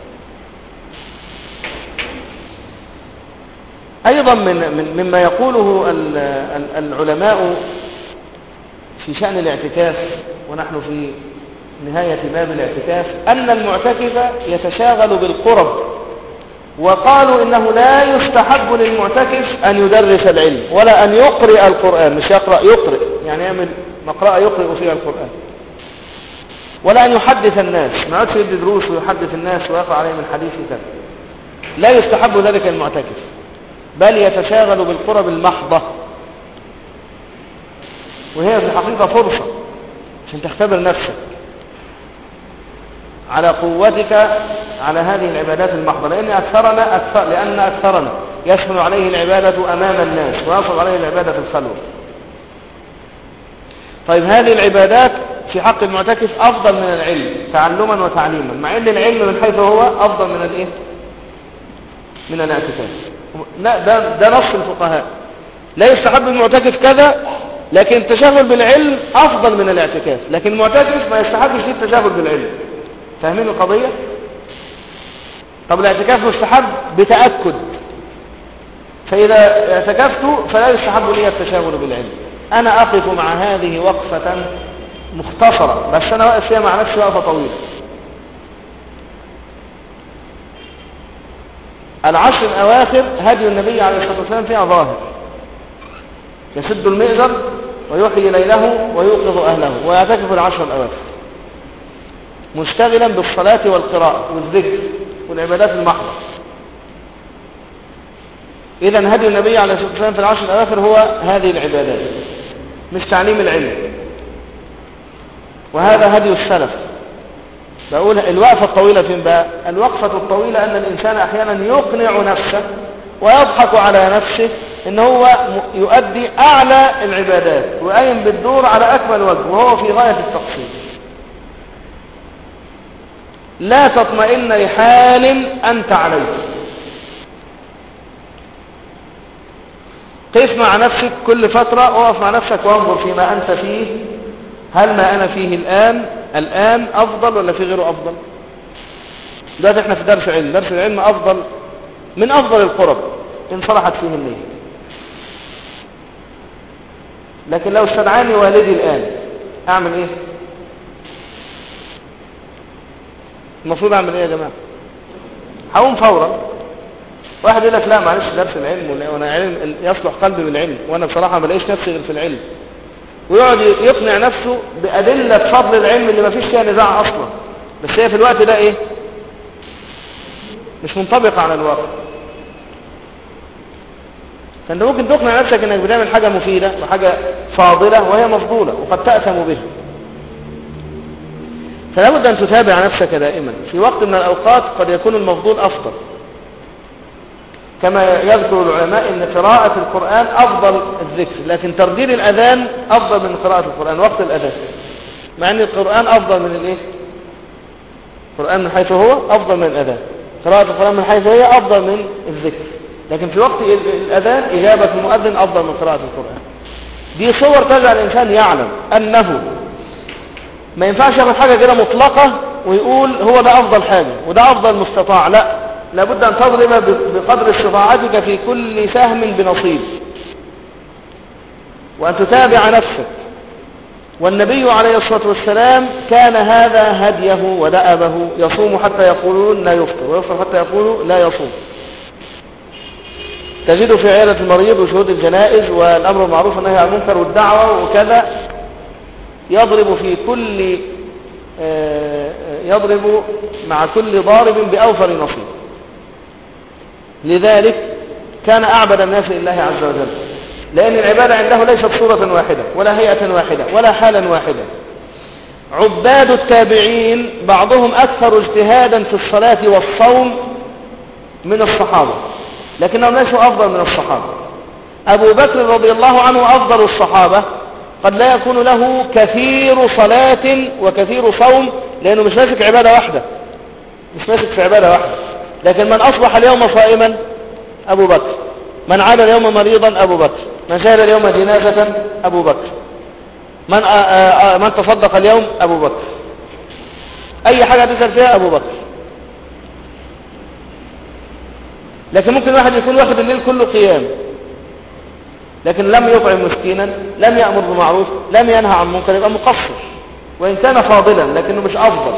أيضا من من مما يقوله العلماء في شأن الاعتكاف، ونحن في نهاية باب الاعتكاف، أن المعتكف يتشاغل بالقرب، وقالوا إنه لا يستحب للمعتكف أن يدرس العلم ولا أن يقرئ القرآن، مش يقرأ، يقرئ يعني يعمل مقرأة يقرئ فيها القرآن، ولا أن يحدث الناس، ما عادش يدي دروس ويحدث الناس ويقرأ عليهم الحديث وكذا. لا يستحب ذلك المعتكف، بل يتشاغل بالقرب المحضة، وهي في الحقيقة فرصة عشان تختبر نفسك على قوتك على هذه العبادات المحضة، لأن أكثرنا أكثر لأن أكثرنا يسهل عليه العبادة أمام الناس ويصعب عليه العبادة في الخلوة. طيب هذه العبادات في حق المعتكف أفضل من العلم تعلما وتعليما، مع أن العلم من حيث هو أفضل من الإيه؟ من الاعتكاف. لا، ده, ده نص الفقهاء، لا يستحب المعتكف كذا، لكن التشاغل بالعلم أفضل من الاعتكاف، لكن المعتكف ما يستحبش فيه التشاغل بالعلم. فاهمين القضية؟ طب الاعتكاف مستحب بتأكد، فإذا اعتكفت فلا يستحب لي التشاغل بالعلم. أنا أقف مع هذه وقفة مختصرة، بس أنا واقف فيها مع نفسي وقفة طويلة. العشر الأواخر هدي النبي عليه الصلاة والسلام فيها ظاهر، يسد المئزر ويحيي ليله ويوقظ أهله ويعتكف العشر الأواخر مشتغلا بالصلاة والقراءة والذكر والعبادات المحضة. إذن هدي النبي عليه الصلاة والسلام في العشر الأواخر هو هذه العبادات، مش تعليم العلم. وهذا هدي السلف. بقول الوقفة الطويلة فين بقى؟ الوقفة الطويلة أن الإنسان أحيانا يقنع نفسه ويضحك على نفسه إن هو يؤدي أعلى العبادات وقايم بالدور على أكمل وجه وهو في غاية التقصير. لا تطمئن لحال أنت عليه. قف مع نفسك كل فترة، اقف مع نفسك وانظر فيما أنت فيه، هل ما أنا فيه الآن الآن أفضل ولا في غيره أفضل؟ دلوقتي احنا في درس علم، درس العلم أفضل من أفضل القرب إن صلحت فيه النية. لكن لو استدعاني والدي الآن أعمل إيه؟ المفروض أعمل إيه يا جماعة؟ هقوم فورا. واحد يقول لك لا معلش درس العلم وانا علم يصلح قلبي بالعلم وانا بصراحه ما لاقيش نفسي غير في العلم، ويقعد يقنع نفسه بادله فضل العلم اللي ما فيش فيها نزاع اصلا، بس هي في الوقت ده ايه؟ مش منطبقه على الواقع. فانت ممكن تقنع نفسك انك بتعمل حاجه مفيده وحاجه فاضله وهي مفضوله وقد تاثم بها. فلا بد ان تتابع نفسك دائما. في وقت من الاوقات قد يكون المفضول افضل، كما يذكر العلماء ان قراءة القرآن افضل الذكر، لكن ترديد الاذان افضل من قراءة القرآن وقت الاذان، مع ان القرآن افضل من الايه؟ القرآن من حيث هو افضل من الاذان، قراءة القرآن من حيث هي افضل من الذكر، لكن في وقت الاذان اجابة المؤذن افضل من قراءة القرآن. دي صور تجعل الانسان يعلم انه ما ينفعش ياخد حاجة كده مطلقة ويقول هو ده افضل حاجة وده افضل مستطاع، لا، لابد أن تضرب بقدر استطاعتك في كل سهم بنصيب، وأن تتابع نفسك. والنبي عليه الصلاة والسلام كان هذا هديه ودأبه، يصوم حتى يقولون لا يفطر ويفطر حتى يقولوا لا يصوم. تجد في عيادة المريض وشهود الجنائز والأمر بالمعروف والنهي عن المنكر والدعوة وكذا، يضرب في كل يضرب مع كل ضارب بأوفر نصيب. لذلك كان أعبد الناس لله عز وجل، لأن العبادة عنده ليست صورة واحدة ولا هيئة واحدة ولا حالا واحدة. عباد التابعين بعضهم أكثر اجتهادا في الصلاة والصوم من الصحابة، لكنهم ليسوا أفضل من الصحابة. أبو بكر رضي الله عنه أفضل الصحابة، قد لا يكون له كثير صلاة وكثير صوم لأنه مش ماسك عبادة واحدة، مش ماسك في عبادة واحدة، لكن من أصبح اليوم صائما أبو بكر، من عاد اليوم مريضا أبو بكر، من شهد اليوم جنازة أبو بكر، من, آآ آآ من تصدق اليوم أبو بكر، أي حاجة تسأل فيها أبو بكر. لكن ممكن واحد يكون واخد الليل كله قيام لكن لم يطعم مسكينا، لم يأمر بمعروف، لم ينهى عن منكر، يبقى مقصر وإن كان فاضلا لكنه مش أفضل.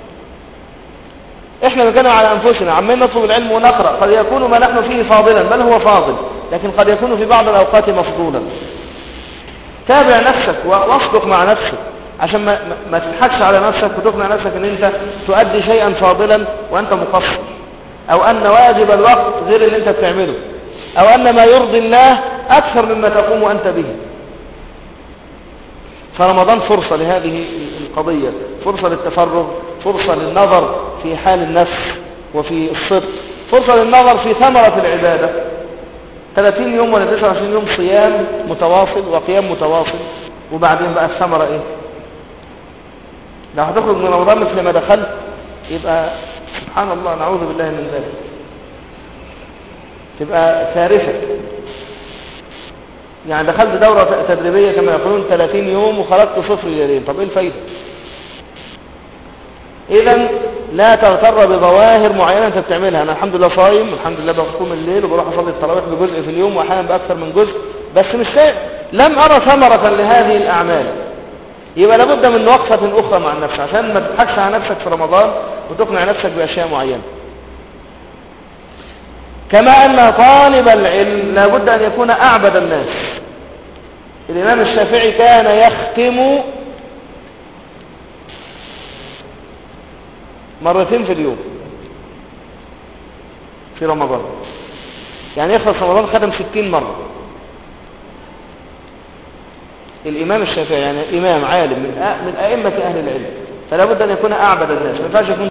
احنا بنتكلم على انفسنا، عمالين نطلب العلم ونقرأ، قد يكون ما نحن فيه فاضلا بل هو فاضل، لكن قد يكون في بعض الاوقات مفضولا. تابع نفسك واصدق مع نفسك عشان ما, ما تضحكش على نفسك وتقنع نفسك ان انت تؤدي شيئا فاضلا وانت مقصر، او ان واجب الوقت غير اللي انت بتعمله، او ان ما يرضي الله اكثر مما تقوم انت به. فرمضان فرصة لهذه القضية، فرصة للتفرغ، فرصة للنظر في حال النفس وفي الصدق، فرصة للنظر في ثمرة العبادة. ثلاثين يوم ولا تسعة وعشرين يوم صيام متواصل وقيام متواصل، وبعدين بقى الثمرة ايه؟ لو هتخرج من رمضان مثل ما دخلت يبقى سبحان الله، نعوذ بالله من ذلك، تبقى كارثة. يعني دخلت دورة تدريبية كما يقولون ثلاثين يوم وخرجت صفر يدين، طب ايه الفايدة؟ اذا لا تغتر بظواهر معينة انت بتعملها. انا الحمد لله صايم، الحمد لله بقوم الليل وبروح اصلي التراويح بجزء في اليوم واحيانا باكثر من جزء، بس مش شيء لم ارى ثمرة لهذه الاعمال. يبقى لابد من وقفة اخرى مع النفس عشان ما تضحكش على نفسك في رمضان وتقنع نفسك باشياء معينة. كما ان طالب العلم لابد ان يكون اعبد الناس. الامام الشافعي كان يختم مرتين في اليوم في رمضان، يعني يخلص رمضان ختم ستين مرة. الإمام الشافعي يعني إمام عالم من من أئمة أهل العلم، فلا بد أن يكون أعبد الناس، ما ينفعش يكون